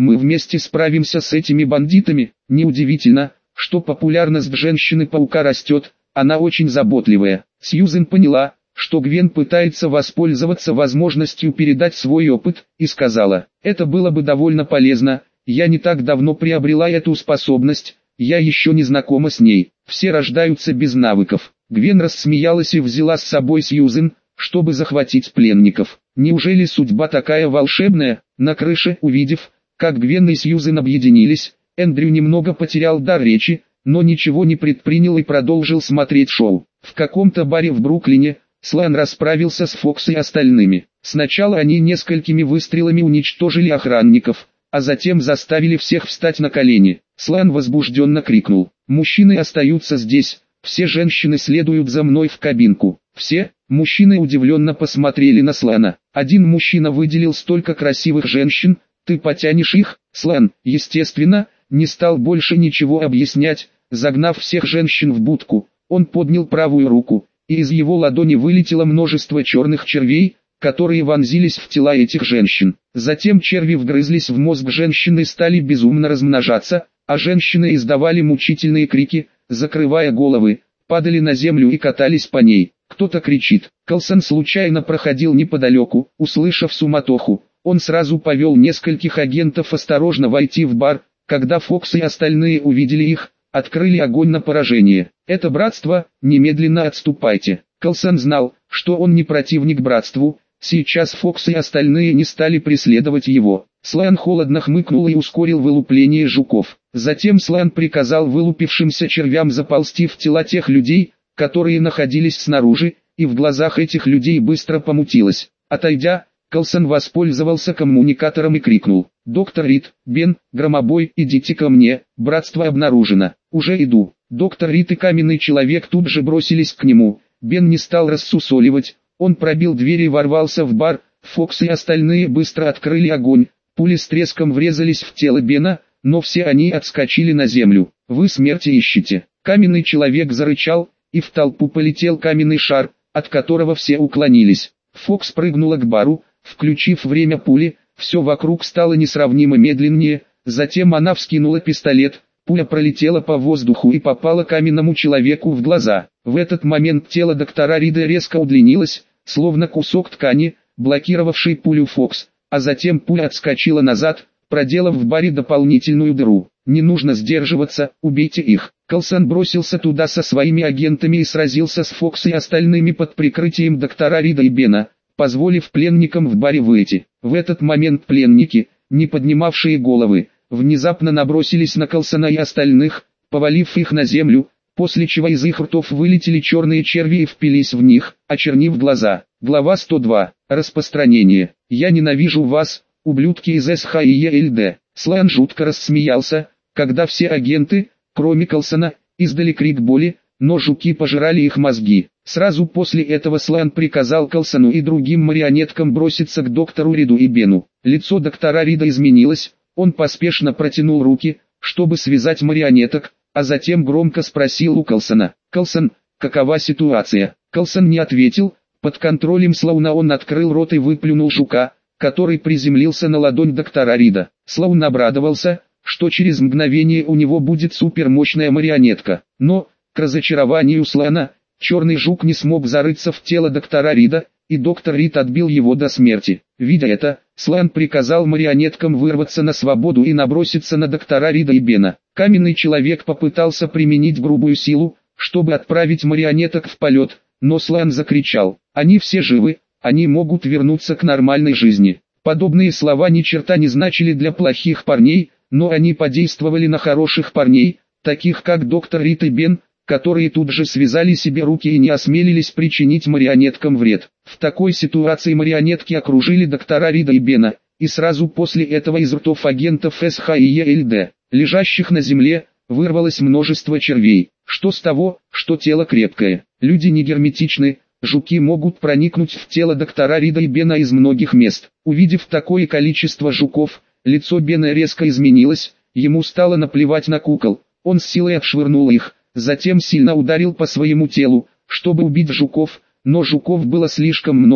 Мы вместе справимся с этими бандитами. Неудивительно, что популярность женщины-паука растет, она очень заботливая. Сьюзен поняла, что Гвен пытается воспользоваться возможностью передать свой опыт, и сказала: «Это было бы довольно полезно, я не так давно приобрела эту способность, я еще не знакома с ней, все рождаются без навыков». Гвен рассмеялась и взяла с собой Сьюзен, чтобы захватить пленников. Неужели судьба такая волшебная? На крыше, увидев, как Гвен и Сьюзен объединились, Эндрю немного потерял дар речи, но ничего не предпринял и продолжил смотреть шоу. В каком-то баре в Бруклине Слан расправился с Фокс и остальными. Сначала они несколькими выстрелами уничтожили охранников, а затем заставили всех встать на колени. Слан возбужденно крикнул: «Мужчины остаются здесь, все женщины следуют за мной в кабинку». Все мужчины удивленно посмотрели на Слана. Один мужчина выделил: «Столько красивых женщин, ты потянешь их?» Слан, естественно, не стал больше ничего объяснять. Загнав всех женщин в будку, он поднял правую руку, и из его ладони вылетело множество черных червей, которые вонзились в тела этих женщин. Затем черви вгрызлись в мозг женщин и стали безумно размножаться, а женщины издавали мучительные крики, закрывая головы, падали на землю и катались по ней. Кто-то кричит. Колсон случайно проходил неподалеку. Услышав суматоху, он сразу повел нескольких агентов осторожно войти в бар. Когда Фокс и остальные увидели их, открыли огонь на поражение. «Это братство, немедленно отступайте». Колсон знал, что он не противник братству. Сейчас Фокс и остальные не стали преследовать его. Слан холодно хмыкнул и ускорил вылупление жуков. Затем Слан приказал вылупившимся червям заползти в тела тех людей, которые находились снаружи, и в глазах этих людей быстро помутилось. Отойдя, Колсон воспользовался коммуникатором и крикнул: «Доктор Рид, Бен, Громобой, идите ко мне, братство обнаружено». «Уже иду». Доктор Рид и каменный человек тут же бросились к нему. Бен не стал рассусоливать, он пробил дверь и ворвался в бар. Фокс и остальные быстро открыли огонь. Пули с треском врезались в тело Бена, но все они отскочили на землю. «Вы смерти ищете». Каменный человек зарычал, и в толпу полетел каменный шар, от которого все уклонились. Фокс прыгнула к бару, включив время пули, все вокруг стало несравнимо медленнее, затем она вскинула пистолет, пуля пролетела по воздуху и попала каменному человеку в глаза. В этот момент тело доктора Рида резко удлинилось, словно кусок ткани, блокировавший пулю Фокс, а затем пуля отскочила назад, проделав в баре дополнительную дыру. «Не нужно сдерживаться, убейте их». Колсон бросился туда со своими агентами и сразился с Фокс и остальными под прикрытием доктора Рида и Бена, позволив пленникам в баре выйти. В этот момент пленники, не поднимавшие головы, внезапно набросились на Колсона и остальных, повалив их на землю, после чего из их ртов вылетели черные черви и впились в них, очернив глаза. Глава 102. Распространение. «Я ненавижу вас, ублюдки из СХИЕЛД». Слан жутко рассмеялся, когда все агенты, кроме Колсона, издали крик боли, но жуки пожирали их мозги. Сразу после этого Слан приказал Колсону и другим марионеткам броситься к доктору Риду и Бену. Лицо доктора Рида изменилось, он поспешно протянул руки, чтобы связать марионеток, а затем громко спросил у Колсона: «Колсон, какова ситуация?» Колсон не ответил. Под контролем Слауна он открыл рот и выплюнул жука, который приземлился на ладонь доктора Рида. Слаун обрадовался, что через мгновение у него будет супермощная марионетка. Но, к разочарованию Слана, черный жук не смог зарыться в тело доктора Рида, и доктор Рид отбил его до смерти. Видя это, Слан приказал марионеткам вырваться на свободу и наброситься на доктора Рида и Бена. Каменный человек попытался применить грубую силу, чтобы отправить марионеток в полет, но Слан закричал: «Они все живы, они могут вернуться к нормальной жизни». Подобные слова ни черта не значили для плохих парней, но они подействовали на хороших парней, таких как доктор Рид и Бен, которые тут же связали себе руки и не осмелились причинить марионеткам вред. В такой ситуации марионетки окружили доктора Рида и Бена, и сразу после этого из ртов агентов СХИЕЛД, лежащих на земле, вырвалось множество червей. Что с того, что тело крепкое? Люди не герметичны, жуки могут проникнуть в тело доктора Рида и Бена из многих мест. Увидев такое количество жуков, лицо Бена резко изменилось, ему стало наплевать на кукол, он с силой отшвырнул их, затем сильно ударил по своему телу, чтобы убить жуков, но жуков было слишком много,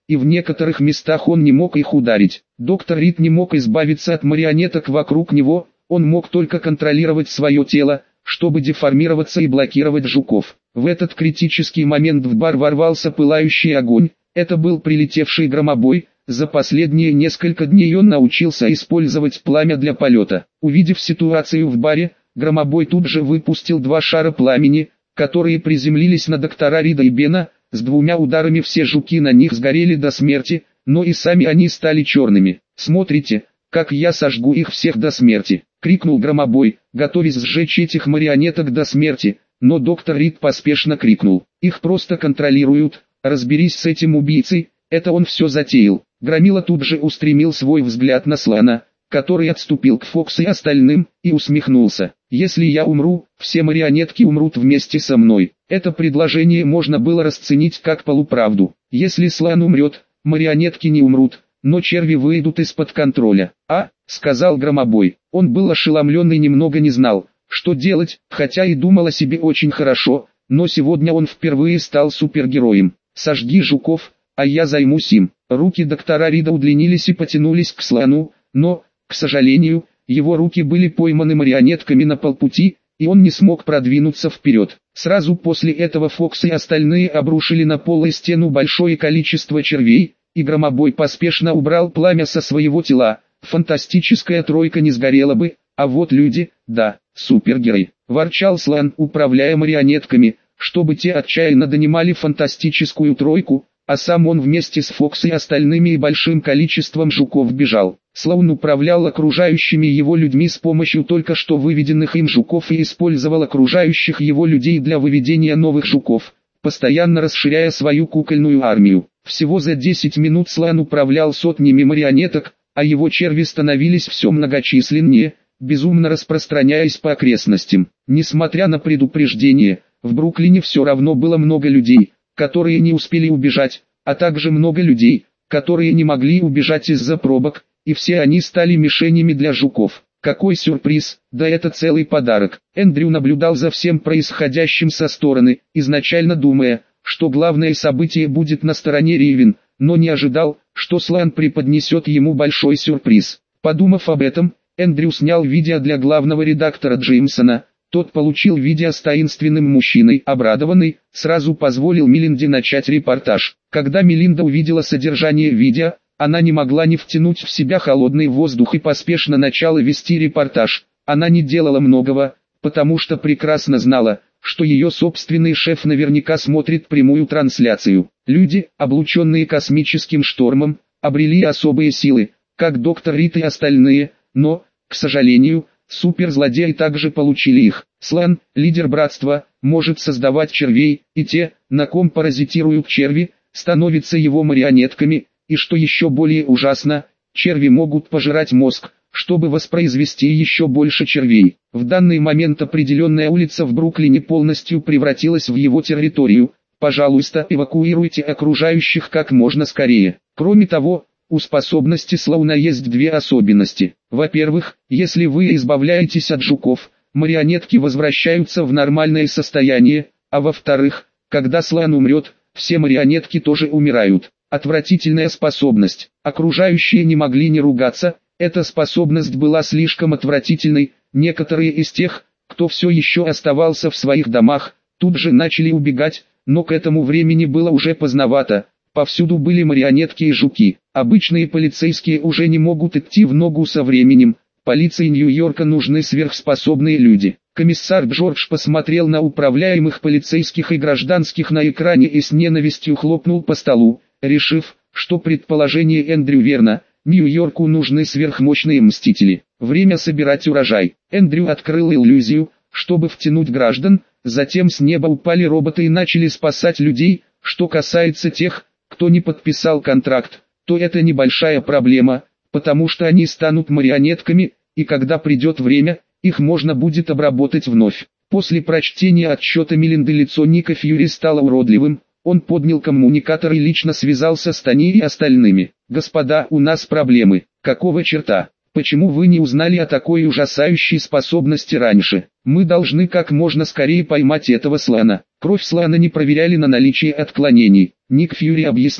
и в некоторых местах он не мог их ударить. Доктор Рид не мог избавиться от марионеток вокруг него, он мог только контролировать свое тело, чтобы деформироваться и блокировать жуков. В этот критический момент в бар ворвался пылающий огонь, это был прилетевший громобой. За последние несколько дней он научился использовать пламя для полета. Увидев ситуацию в баре, громобой тут же выпустил 2 шара пламени, которые приземлились на доктора Рида и Бена. С 2 ударами все жуки на них сгорели до смерти, но и сами они стали черными. «Смотрите, как я сожгу их всех до смерти!» — крикнул громобой, готовясь сжечь этих марионеток до смерти, но доктор Рид поспешно крикнул: «Их просто контролируют, разберись с этим убийцей, это он все затеял». Громила тут же устремил свой взгляд на слона, который отступил к Фоксу и остальным, и усмехнулся. «Если я умру, все марионетки умрут вместе со мной». Это предложение можно было расценить как полуправду. Если слон умрет, марионетки не умрут, но черви выйдут из-под контроля. Сказал громобой. Он был ошеломлен и немного не знал, что делать, хотя и думал о себе очень хорошо, но сегодня он впервые стал супергероем. «Сожги жуков, а я займусь им». Руки доктора Рида удлинились и потянулись к слону, но, к сожалению, его руки были пойманы марионетками на полпути, и он не смог продвинуться вперед. Сразу после этого Фокс и остальные обрушили на пол и стену большое количество червей, и громобой поспешно убрал пламя со своего тела. Фантастическая тройка не сгорела бы, а вот люди, да, супергерои. Ворчал слон, управляя марионетками, чтобы те отчаянно донимали фантастическую тройку, а сам он вместе с Фокс и остальными и большим количеством жуков бежал. Слон управлял окружающими его людьми с помощью только что выведенных им жуков и использовал окружающих его людей для выведения новых жуков, постоянно расширяя свою кукольную армию. Всего за 10 минут слон управлял сотнями марионеток, а его черви становились все многочисленнее, безумно распространяясь по окрестностям. Несмотря на предупреждение, в Бруклине все равно было много людей, которые не успели убежать, а также много людей, которые не могли убежать из-за пробок, и все они стали мишенями для жуков. Какой сюрприз, да это целый подарок. Эндрю наблюдал за всем происходящим со стороны, изначально думая, что главное событие будет на стороне Ривен, но не ожидал, что слон преподнесет ему большой сюрприз. Подумав об этом, Эндрю снял видео для главного редактора Джеймсона. Тот получил видео с таинственным мужчиной, обрадованный, сразу позволил Мелинде начать репортаж. Когда Мелинда увидела содержание видео, она не могла не втянуть в себя холодный воздух и поспешно начала вести репортаж. Она не делала многого, потому что прекрасно знала, что ее собственный шеф наверняка смотрит прямую трансляцию. Люди, облученные космическим штормом, обрели особые силы, как доктор Рид и остальные, но, к сожалению, суперзлодеи также получили их. Слон, лидер братства, может создавать червей, и те, на ком паразитируют черви, становятся его марионетками, и что еще более ужасно, черви могут пожирать мозг, чтобы воспроизвести еще больше червей. В данный момент определенная улица в Бруклине полностью превратилась в его территорию. Пожалуйста, эвакуируйте окружающих как можно скорее. Кроме того, у способности слона есть 2 особенности. Во-первых, если вы избавляетесь от жуков, марионетки возвращаются в нормальное состояние, а во-вторых, когда слон умрет, все марионетки тоже умирают. Отвратительная способность. Окружающие не могли не ругаться, эта способность была слишком отвратительной. Некоторые из тех, кто все еще оставался в своих домах, тут же начали убегать, но к этому времени было уже поздновато. Повсюду были марионетки и жуки. Обычные полицейские уже не могут идти в ногу со временем. Полиции Нью-Йорка нужны сверхспособные люди. Комиссар Джордж посмотрел на управляемых полицейских и гражданских на экране и с ненавистью хлопнул по столу, решив, что предположение Эндрю верно. Нью-Йорку нужны сверхмощные мстители. Время собирать урожай. Эндрю открыл иллюзию, чтобы втянуть граждан, затем с неба упали роботы и начали спасать людей. Что касается тех, кто не подписал контракт, то это небольшая проблема, потому что они станут марионетками, и когда придет время, их можно будет обработать вновь. После прочтения отчета Мелинды лицо Ника Фьюри стало уродливым. Он поднял коммуникатор и лично связался с Тони и остальными. «Господа, у нас проблемы. Какого черта? Почему вы не узнали о такой ужасающей способности раньше? Мы должны как можно скорее поймать этого слона». Кровь слона не проверяли на наличие отклонений. Ник Фьюри объяснил,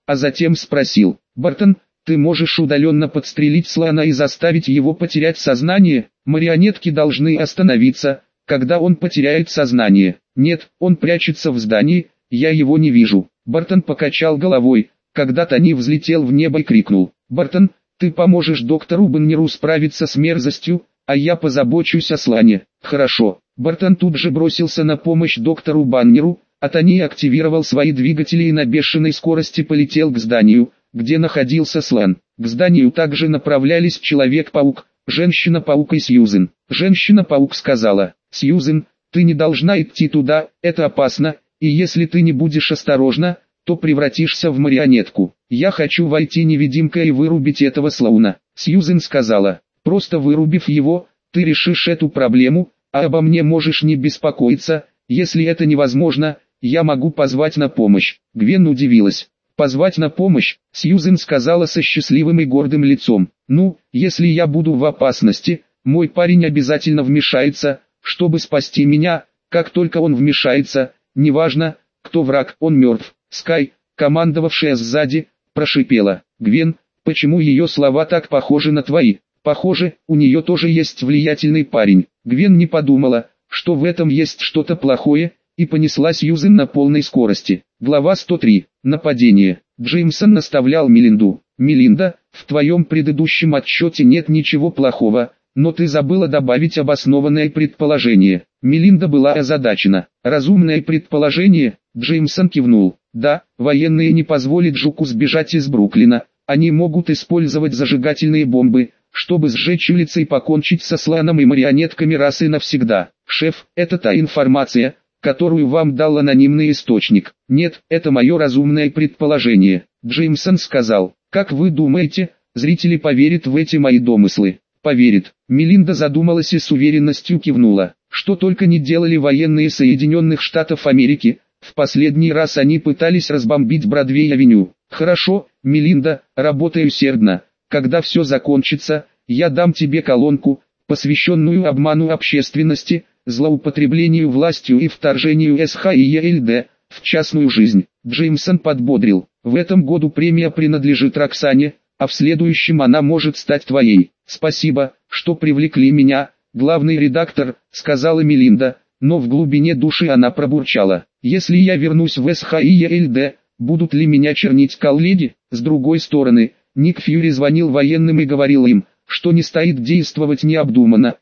а затем спросил: «Бартон, ты можешь удаленно подстрелить слона и заставить его потерять сознание? Марионетки должны остановиться, когда он потеряет сознание. Нет, он прячется в здании, я его не вижу». Бартон покачал головой, когда Тони взлетел в небо и крикнул: «Бартон, ты поможешь доктору Баннеру справиться с мерзостью, а я позабочусь о слоне». «Хорошо». Бартон тут же бросился на помощь доктору Баннеру, а Тони активировал свои двигатели и на бешеной скорости полетел к зданию, где находился слон. К зданию также направлялись Человек-паук, Женщина-паук и Сьюзен. Женщина-паук сказала: «Сьюзен, ты не должна идти туда, это опасно, и если ты не будешь осторожна, то превратишься в марионетку. Я хочу войти невидимкой и вырубить этого слона». Сьюзен сказала: «Просто вырубив его, ты решишь эту проблему, а обо мне можешь не беспокоиться. Если это невозможно, я могу позвать на помощь». Гвен удивилась. «Позвать на помощь?» Сьюзен сказала со счастливым и гордым лицом. «Ну, если я буду в опасности, мой парень обязательно вмешается, чтобы спасти меня. Как только он вмешается, неважно, кто враг, он мертв». Скай, командовавшая сзади, прошипела: «Гвен, почему ее слова так похожи на твои?» «Похоже, у нее тоже есть влиятельный парень». Гвен не подумала, что в этом есть что-то плохое, и понесла Сьюзен на полной скорости. Глава 103. Нападение. Джеймсон наставлял Мелинду: «Мелинда, в твоем предыдущем отчете нет ничего плохого, но ты забыла добавить обоснованное предположение». Мелинда была озадачена. «Разумное предположение?» Джеймсон кивнул. «Да, военные не позволят Жуку сбежать из Бруклина. Они могут использовать зажигательные бомбы, чтобы сжечь улицы и покончить со слоном и марионетками раз и навсегда. Шеф, это та информация, которую вам дал анонимный источник». «Нет, это мое разумное предположение», Джеймсон сказал. «Как вы думаете, зрители поверят в эти мои домыслы?» «Поверят». Мелинда задумалась и с уверенностью кивнула. «Что только не делали военные Соединенных Штатов Америки, в последний раз они пытались разбомбить Бродвей-авеню». «Хорошо, Мелинда, работай усердно. Когда все закончится, я дам тебе колонку, посвященную обману общественности, злоупотреблению властью и вторжению СХИЕЛД в частную жизнь». Джеймсон подбодрил: «В этом году премия принадлежит Роксане, а в следующем она может стать твоей». «Спасибо, что привлекли меня, главный редактор», — сказала Мелинда, но в глубине души она пробурчала: «Если я вернусь в СХИЕЛД, будут ли меня чернить коллеги?» С другой стороны, Ник Фьюри звонил военным и говорил им, что не стоит действовать необдуманно.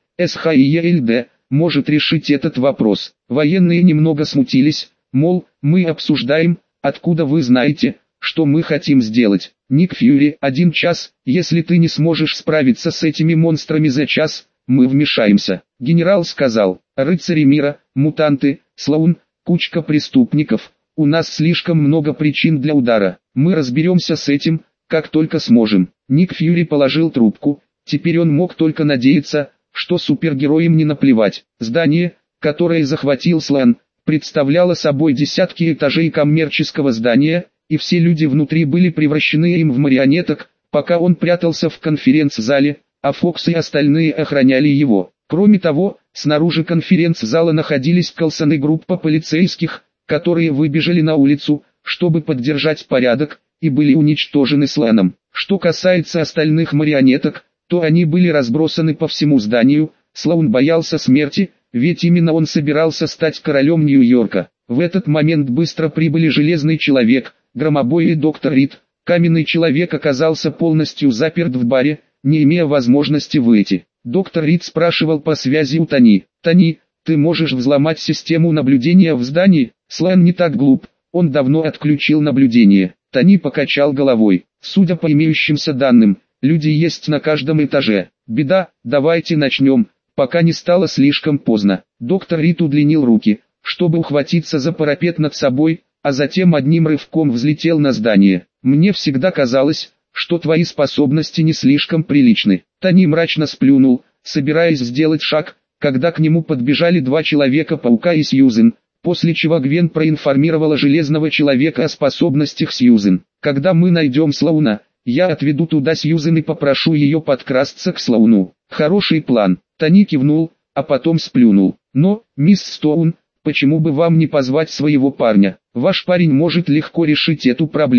СХИЕЛД может решить этот вопрос. Военные немного смутились, мол, мы обсуждаем, откуда вы знаете, что мы хотим сделать. Ник Фьюри: 1 час, если ты не сможешь справиться с этими монстрами за час, мы вмешаемся. Генерал сказал: «Рыцари мира, мутанты, слоун, кучка преступников, у нас слишком много причин для удара. Мы разберемся с этим, как только сможем». Ник Фьюри положил трубку. Теперь он мог только надеяться, что супергероям не наплевать. Здание, которое захватил слон, представляло собой десятки этажей коммерческого здания, и все люди внутри были превращены им в марионеток, пока он прятался в конференц-зале, а Фокс и остальные охраняли его. Кроме того, снаружи конференц-зала находились Колсон и группа полицейских, которые выбежали на улицу, чтобы поддержать порядок, и были уничтожены слоном. Что касается остальных марионеток, то они были разбросаны по всему зданию. Слоун боялся смерти, ведь именно он собирался стать королем Нью-Йорка. В этот момент быстро прибыли Железный Человек, Громобой и Доктор Рид. Каменный Человек оказался полностью заперт в баре, не имея возможности выйти. Доктор Рид спрашивал по связи у Тони: «Тони, ты можешь взломать систему наблюдения в здании?» Слон не так глуп, он давно отключил наблюдение. Тони покачал головой. «Судя по имеющимся данным, люди есть на каждом этаже. Беда, давайте начнем, пока не стало слишком поздно». Доктор Рид удлинил руки, чтобы ухватиться за парапет над собой, а затем одним рывком взлетел на здание. «Мне всегда казалось, что твои способности не слишком приличны». Тони мрачно сплюнул, собираясь сделать шаг, когда к нему подбежали 2 Человека-паука и Сьюзен, после чего Гвен проинформировала Железного Человека о способностях Сьюзен. «Когда мы найдем слона, я отведу туда Сьюзен и попрошу ее подкрасться к слону». «Хороший план», Тони кивнул, а потом сплюнул. «Но, мисс Стоун, почему бы вам не позвать своего парня? Ваш парень может легко решить эту проблему».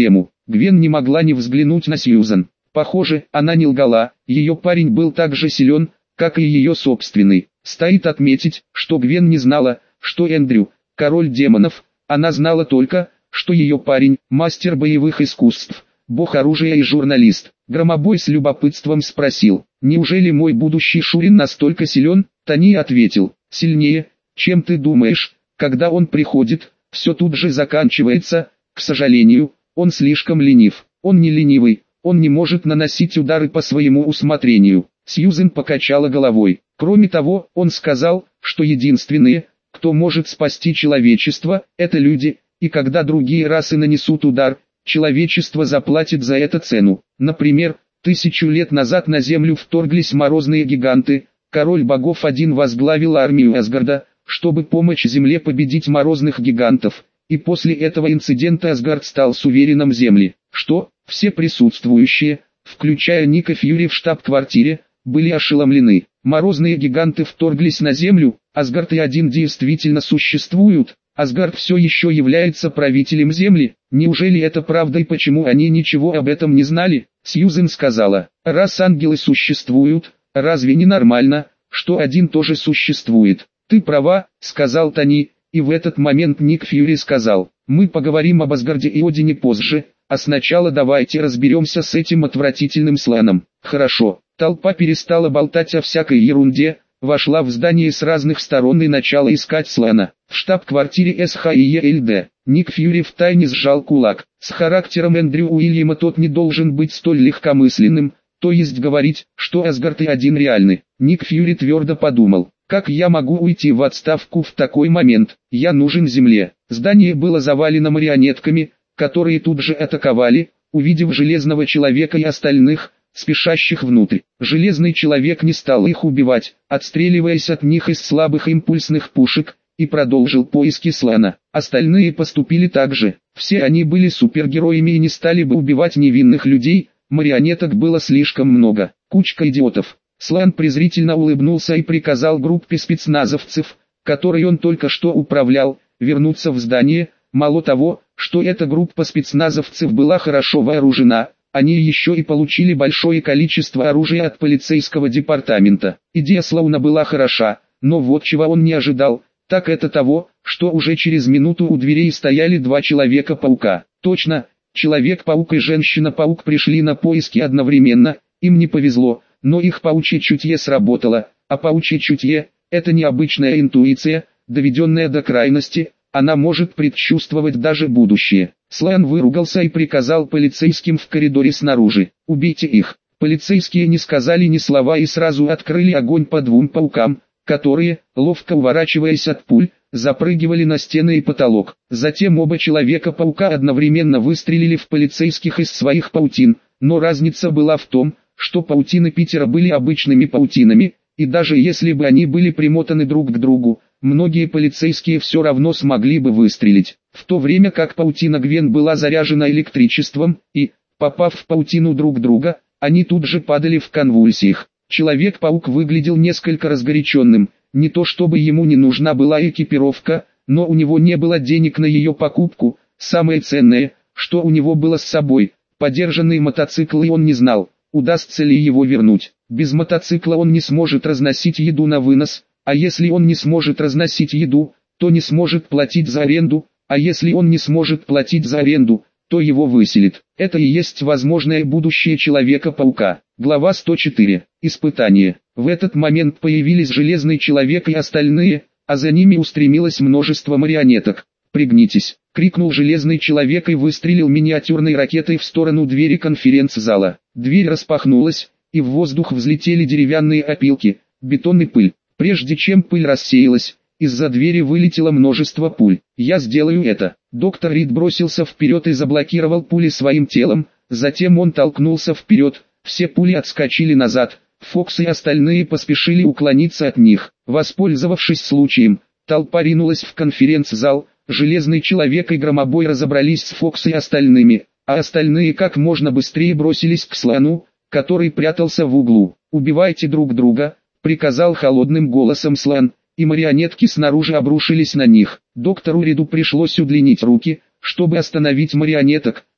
Гвен не могла не взглянуть на Сьюзан. Похоже, она не лгала, ее парень был так же силен, как и ее собственный. Стоит отметить, что Гвен не знала, что Эндрю – король демонов, она знала только, что ее парень – мастер боевых искусств, бог оружия и журналист. Громобой с любопытством спросил: «Неужели мой будущий Шурин настолько силен?» Тони ответил: «Сильнее, чем ты думаешь. Когда он приходит, все тут же заканчивается. К сожалению, он слишком ленив. Он не ленивый, он не может наносить удары по своему усмотрению». Сьюзен покачала головой. Кроме того, он сказал, что единственные, кто может спасти человечество, это люди, и когда другие расы нанесут удар, человечество заплатит за это цену. Например, 1000 лет назад на Землю вторглись морозные гиганты, король богов один возглавил армию Асгарда, чтобы помочь Земле победить морозных гигантов, и после этого инцидента Асгард стал сувереном Земли. Что, все присутствующие, включая Ника Фьюри в штаб-квартире, были ошеломлены. Морозные гиганты вторглись на Землю, Асгард и один действительно существуют, Асгард все еще является правителем Земли. Неужели это правда и почему они ничего об этом не знали? Сьюзен сказала: «Раз ангелы существуют, разве не нормально, что один тоже существует?» «Ты права», — сказал Тони, и в этот момент Ник Фьюри сказал: «Мы поговорим об Асгарде и Одине позже, а сначала давайте разберемся с этим отвратительным слоном». «Хорошо». Толпа перестала болтать о всякой ерунде, вошла в здание с разных сторон и начала искать слона. В штаб-квартире СХИЕЛД Ник Фьюри втайне сжал кулак. С характером Эндрю Уильяма тот не должен быть столь легкомысленным, то есть говорить, что Асгард и один реальны. Ник Фьюри твердо подумал: как я могу уйти в отставку в такой момент? Я нужен Земле. Здание было завалено марионетками, которые тут же атаковали, увидев Железного Человека и остальных, спешащих внутрь. Железный Человек не стал их убивать, отстреливаясь от них из слабых импульсных пушек, и продолжил поиски слона. Остальные поступили так же. Все они были супергероями и не стали бы убивать невинных людей, марионеток было слишком много. Кучка идиотов. Слон презрительно улыбнулся и приказал группе спецназовцев, которой он только что управлял, вернуться в здание. Мало того, что эта группа спецназовцев была хорошо вооружена, они еще и получили большое количество оружия от полицейского департамента. Идея Слоуна была хороша, но вот чего он не ожидал, так это того, что уже через минуту у дверей стояли два Человека-паука. Точно, Человек-паук и Женщина-паук пришли на поиски одновременно, им не повезло, но их паучье чутье сработало, а паучье чутье – это необычная интуиция, доведенная до крайности, она может предчувствовать даже будущее. Слон выругался и приказал полицейским в коридоре снаружи: «Убейте их». Полицейские не сказали ни слова и сразу открыли огонь по двум паукам, которые, ловко уворачиваясь от пуль, запрыгивали на стены и потолок. Затем оба Человека-паука одновременно выстрелили в полицейских из своих паутин, но разница была в том, что паутины Питера были обычными паутинами, и даже если бы они были примотаны друг к другу, многие полицейские все равно смогли бы выстрелить. В то время как паутина Гвен была заряжена электричеством, и, попав в паутину друг друга, они тут же падали в конвульсиях. Человек-паук выглядел несколько разгоряченным, не то чтобы ему не нужна была экипировка, но у него не было денег на ее покупку. Самое ценное, что у него было с собой, подержанный мотоцикл, и он не знал, удастся ли его вернуть. Без мотоцикла он не сможет разносить еду на вынос, а если он не сможет разносить еду, то не сможет платить за аренду, а если он не сможет платить за аренду, то его выселит. Это и есть возможное будущее Человека-паука. Глава 104. Испытание. В этот момент появились Железный Человек и остальные, а за ними устремилось множество марионеток. «Пригнитесь!» — крикнул Железный Человек и выстрелил миниатюрной ракетой в сторону двери конференц-зала. Дверь распахнулась, и в воздух взлетели деревянные опилки, бетон и пыль. Прежде чем пыль рассеялась, из-за двери вылетело множество пуль. «Я сделаю это!» Доктор Рид бросился вперед и заблокировал пули своим телом, затем он толкнулся вперед, все пули отскочили назад, Фокс и остальные поспешили уклониться от них. Воспользовавшись случаем, толпа ринулась в конференц-зал, Железный Человек и Громобой разобрались с Фокс и остальными, а остальные как можно быстрее бросились к слону, который прятался в углу. «Убивайте друг друга», — приказал холодным голосом слон, и марионетки снаружи обрушились на них. Доктору Риду пришлось удлинить руки, чтобы остановить марионеток,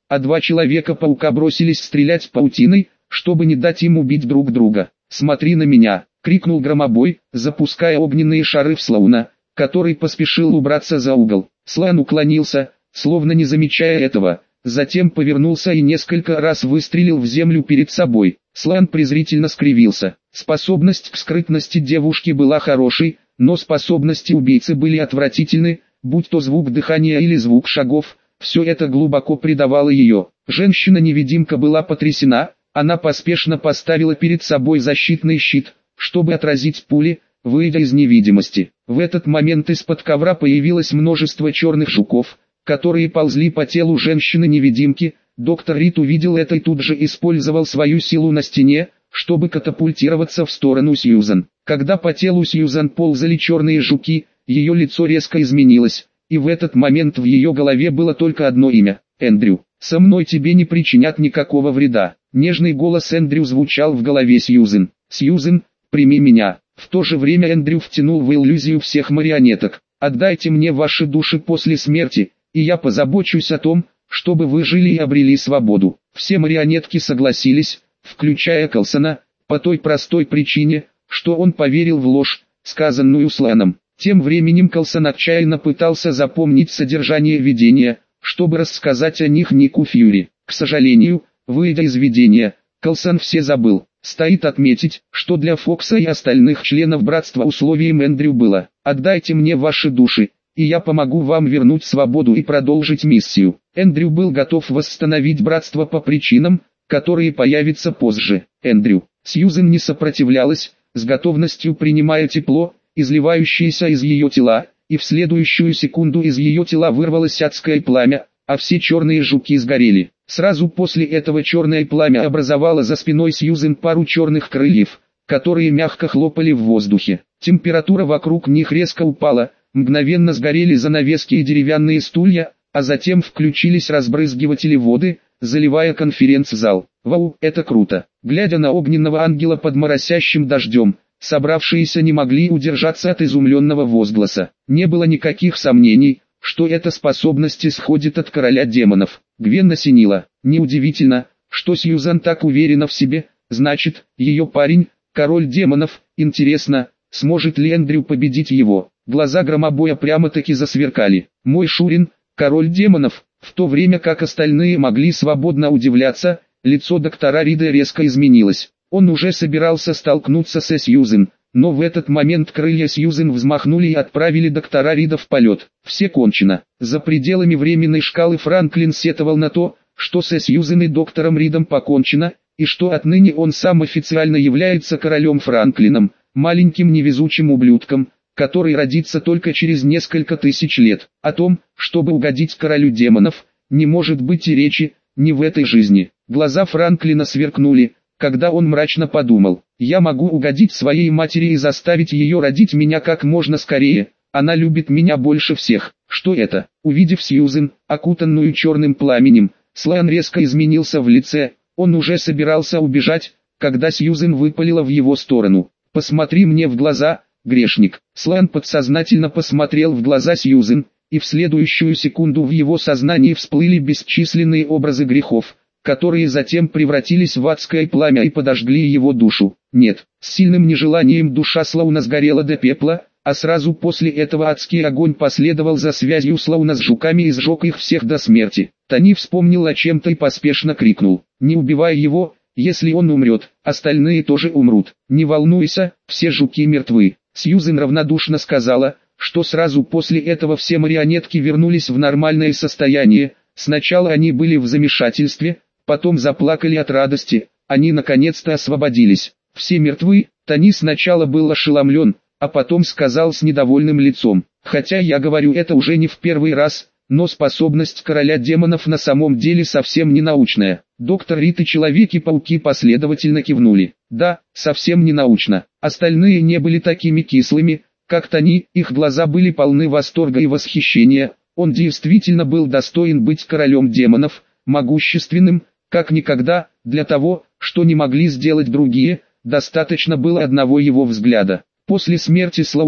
а два Человека-паука бросились стрелять паутиной, чтобы не дать им убить друг друга. «Смотри на меня!» — крикнул Громобой, запуская огненные шары в Слоуна, который поспешил убраться за угол. Слоун уклонился, словно не замечая этого, затем повернулся и несколько раз выстрелил в землю перед собой. Слоун презрительно скривился. Способность к скрытности девушки была хорошей, но способности убийцы были отвратительны, будь то звук дыхания или звук шагов, все это глубоко предавало ее. Женщина-невидимка была потрясена, она поспешно поставила перед собой защитный щит, чтобы отразить пули, выйдя из невидимости. В этот момент из-под ковра появилось множество черных жуков, которые ползли по телу женщины-невидимки. Доктор Рид увидел это и тут же использовал свою силу на стене, чтобы катапультироваться в сторону Сьюзан. Когда по телу Сьюзан ползали черные жуки, ее лицо резко изменилось, и в этот момент в ее голове было только одно имя – Эндрю. «Со мной тебе не причинят никакого вреда». Нежный голос Эндрю звучал в голове Сьюзен. «Сьюзен, прими меня». В то же время Эндрю втянул в иллюзию всех марионеток. «Отдайте мне ваши души после смерти, и я позабочусь о том, чтобы вы жили и обрели свободу». Все марионетки согласились, включая Калсона, по той простой причине, что он поверил в ложь, сказанную Слоуном. Тем временем Калсон отчаянно пытался запомнить содержание видения, чтобы рассказать о них Нику Фьюри. К сожалению, выйдя из видения, Калсон все забыл. Стоит отметить, что для Фокса и остальных членов братства условием Эндрю было: «Отдайте мне ваши души, и я помогу вам вернуть свободу и продолжить миссию». Эндрю был готов восстановить братство по причинам, которые появятся позже. Эндрю. Сьюзен не сопротивлялась, с готовностью принимая тепло, изливающееся из ее тела, и в следующую секунду из ее тела вырвалось адское пламя, а все черные жуки сгорели. Сразу после этого черное пламя образовало за спиной Сьюзен пару черных крыльев, которые мягко хлопали в воздухе. Температура вокруг них резко упала, мгновенно сгорели занавески и деревянные стулья, а затем включились разбрызгиватели воды, заливая конференц-зал. «Вау, это круто!» Глядя на огненного ангела под моросящим дождем, собравшиеся не могли удержаться от изумленного возгласа. Не было никаких сомнений, что эта способность исходит от короля демонов. Гвен осенила. Неудивительно, что Сьюзан так уверена в себе, значит, ее парень, король демонов. Интересно, сможет ли Эндрю победить его? Глаза Громобоя прямо-таки засверкали. «Мой Шурин, король демонов». В то время как остальные могли свободно удивляться, лицо доктора Рида резко изменилось. Он уже собирался столкнуться со Сьюзен, но в этот момент крылья Сьюзен взмахнули и отправили доктора Рида в полет. Все кончено. За пределами временной шкалы Франклин сетовал на то, что со Сьюзен и доктором Ридом покончено, и что отныне он сам официально является королем Франклином, маленьким невезучим ублюдком, который родится только через несколько тысяч лет. О том, чтобы угодить королю демонов, не может быть и речи, не в этой жизни. Глаза Франклина сверкнули, когда он мрачно подумал: «Я могу угодить своей матери и заставить ее родить меня как можно скорее, она любит меня больше всех». Что это? Увидев Сьюзен, окутанную черным пламенем, Слоун резко изменился в лице, он уже собирался убежать, когда Сьюзен выпалила в его сторону: «Посмотри мне в глаза, грешник». Слоун подсознательно посмотрел в глаза Сьюзен, и в следующую секунду в его сознании всплыли бесчисленные образы грехов, которые затем превратились в адское пламя и подожгли его душу. Нет, с сильным нежеланием душа Слоуна сгорела до пепла, а сразу после этого адский огонь последовал за связью Слоуна с жуками и сжег их всех до смерти. Тони вспомнил о чем-то и поспешно крикнул: «Не убивай его, если он умрет, остальные тоже умрут». «Не волнуйся, все жуки мертвы». Сьюзен равнодушно сказала, что сразу после этого все марионетки вернулись в нормальное состояние. Сначала они были в замешательстве, потом заплакали от радости, они наконец-то освободились. «Все мертвы?» Тони сначала был ошеломлен, а потом сказал с недовольным лицом: «Хотя я говорю это уже не в первый раз, но способность короля демонов на самом деле совсем не научная». Доктор Рид и Человеки-пауки последовательно кивнули. «Да, совсем не научно». Остальные не были такими кислыми, как Тони, их глаза были полны восторга и восхищения. Он действительно был достоин быть королем демонов, могущественным, как никогда. Для того, что не могли сделать другие, достаточно было одного его взгляда. После смерти Слоуна,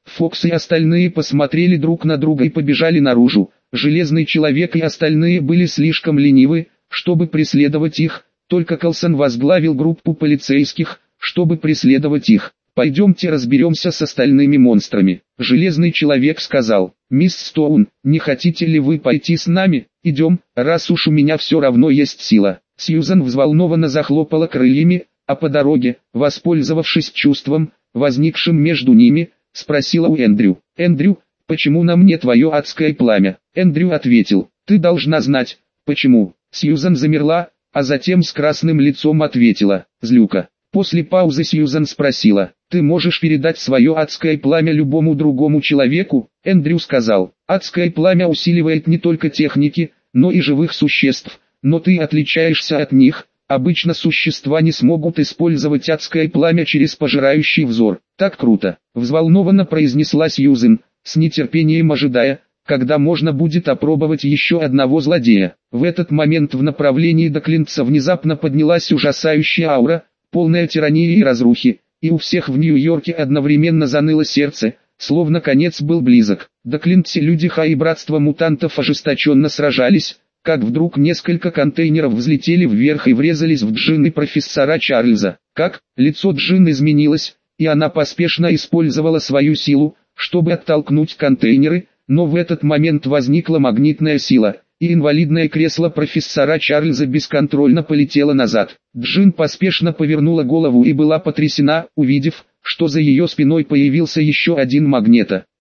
Фокс и остальные посмотрели друг на друга и побежали наружу. Железный человек и остальные были слишком ленивы, чтобы преследовать их, только Калсон возглавил группу полицейских, чтобы преследовать их. «Пойдемте разберемся с остальными монстрами», — Железный человек сказал. «Мисс Стоун, не хотите ли вы пойти с нами? Идем, раз уж у меня все равно есть сила». Сьюзан взволнованно захлопала крыльями, а по дороге, воспользовавшись чувством, возникшим между ними, спросила у Эндрю. «Эндрю, почему на мне твое адское пламя?» Эндрю ответил. «Ты должна знать, почему». Сьюзан замерла, а затем с красным лицом ответила. «Злюка». После паузы Сьюзан спросила. «Ты можешь передать свое адское пламя любому другому человеку?» Эндрю сказал. «Адское пламя усиливает не только техники, но и живых существ, но ты отличаешься от них. Обычно существа не смогут использовать адское пламя через пожирающий взор». «Так круто», — взволнованно произнесла Сьюзен, с нетерпением ожидая, когда можно будет опробовать еще одного злодея. В этот момент в направлении Доклинца внезапно поднялась ужасающая аура, полная тирании и разрухи, и у всех в Нью-Йорке одновременно заныло сердце, словно конец был близок. Доклинце люди Ха и братство мутантов ожесточенно сражались, как вдруг несколько контейнеров взлетели вверх и врезались в Джин и профессора Чарльза. Как? Лицо Джин изменилось, и она поспешно использовала свою силу, чтобы оттолкнуть контейнеры, но в этот момент возникла магнитная сила, и инвалидное кресло профессора Чарльза бесконтрольно полетело назад. Джин поспешно повернула голову и была потрясена, увидев, что за ее спиной появился еще один магнето.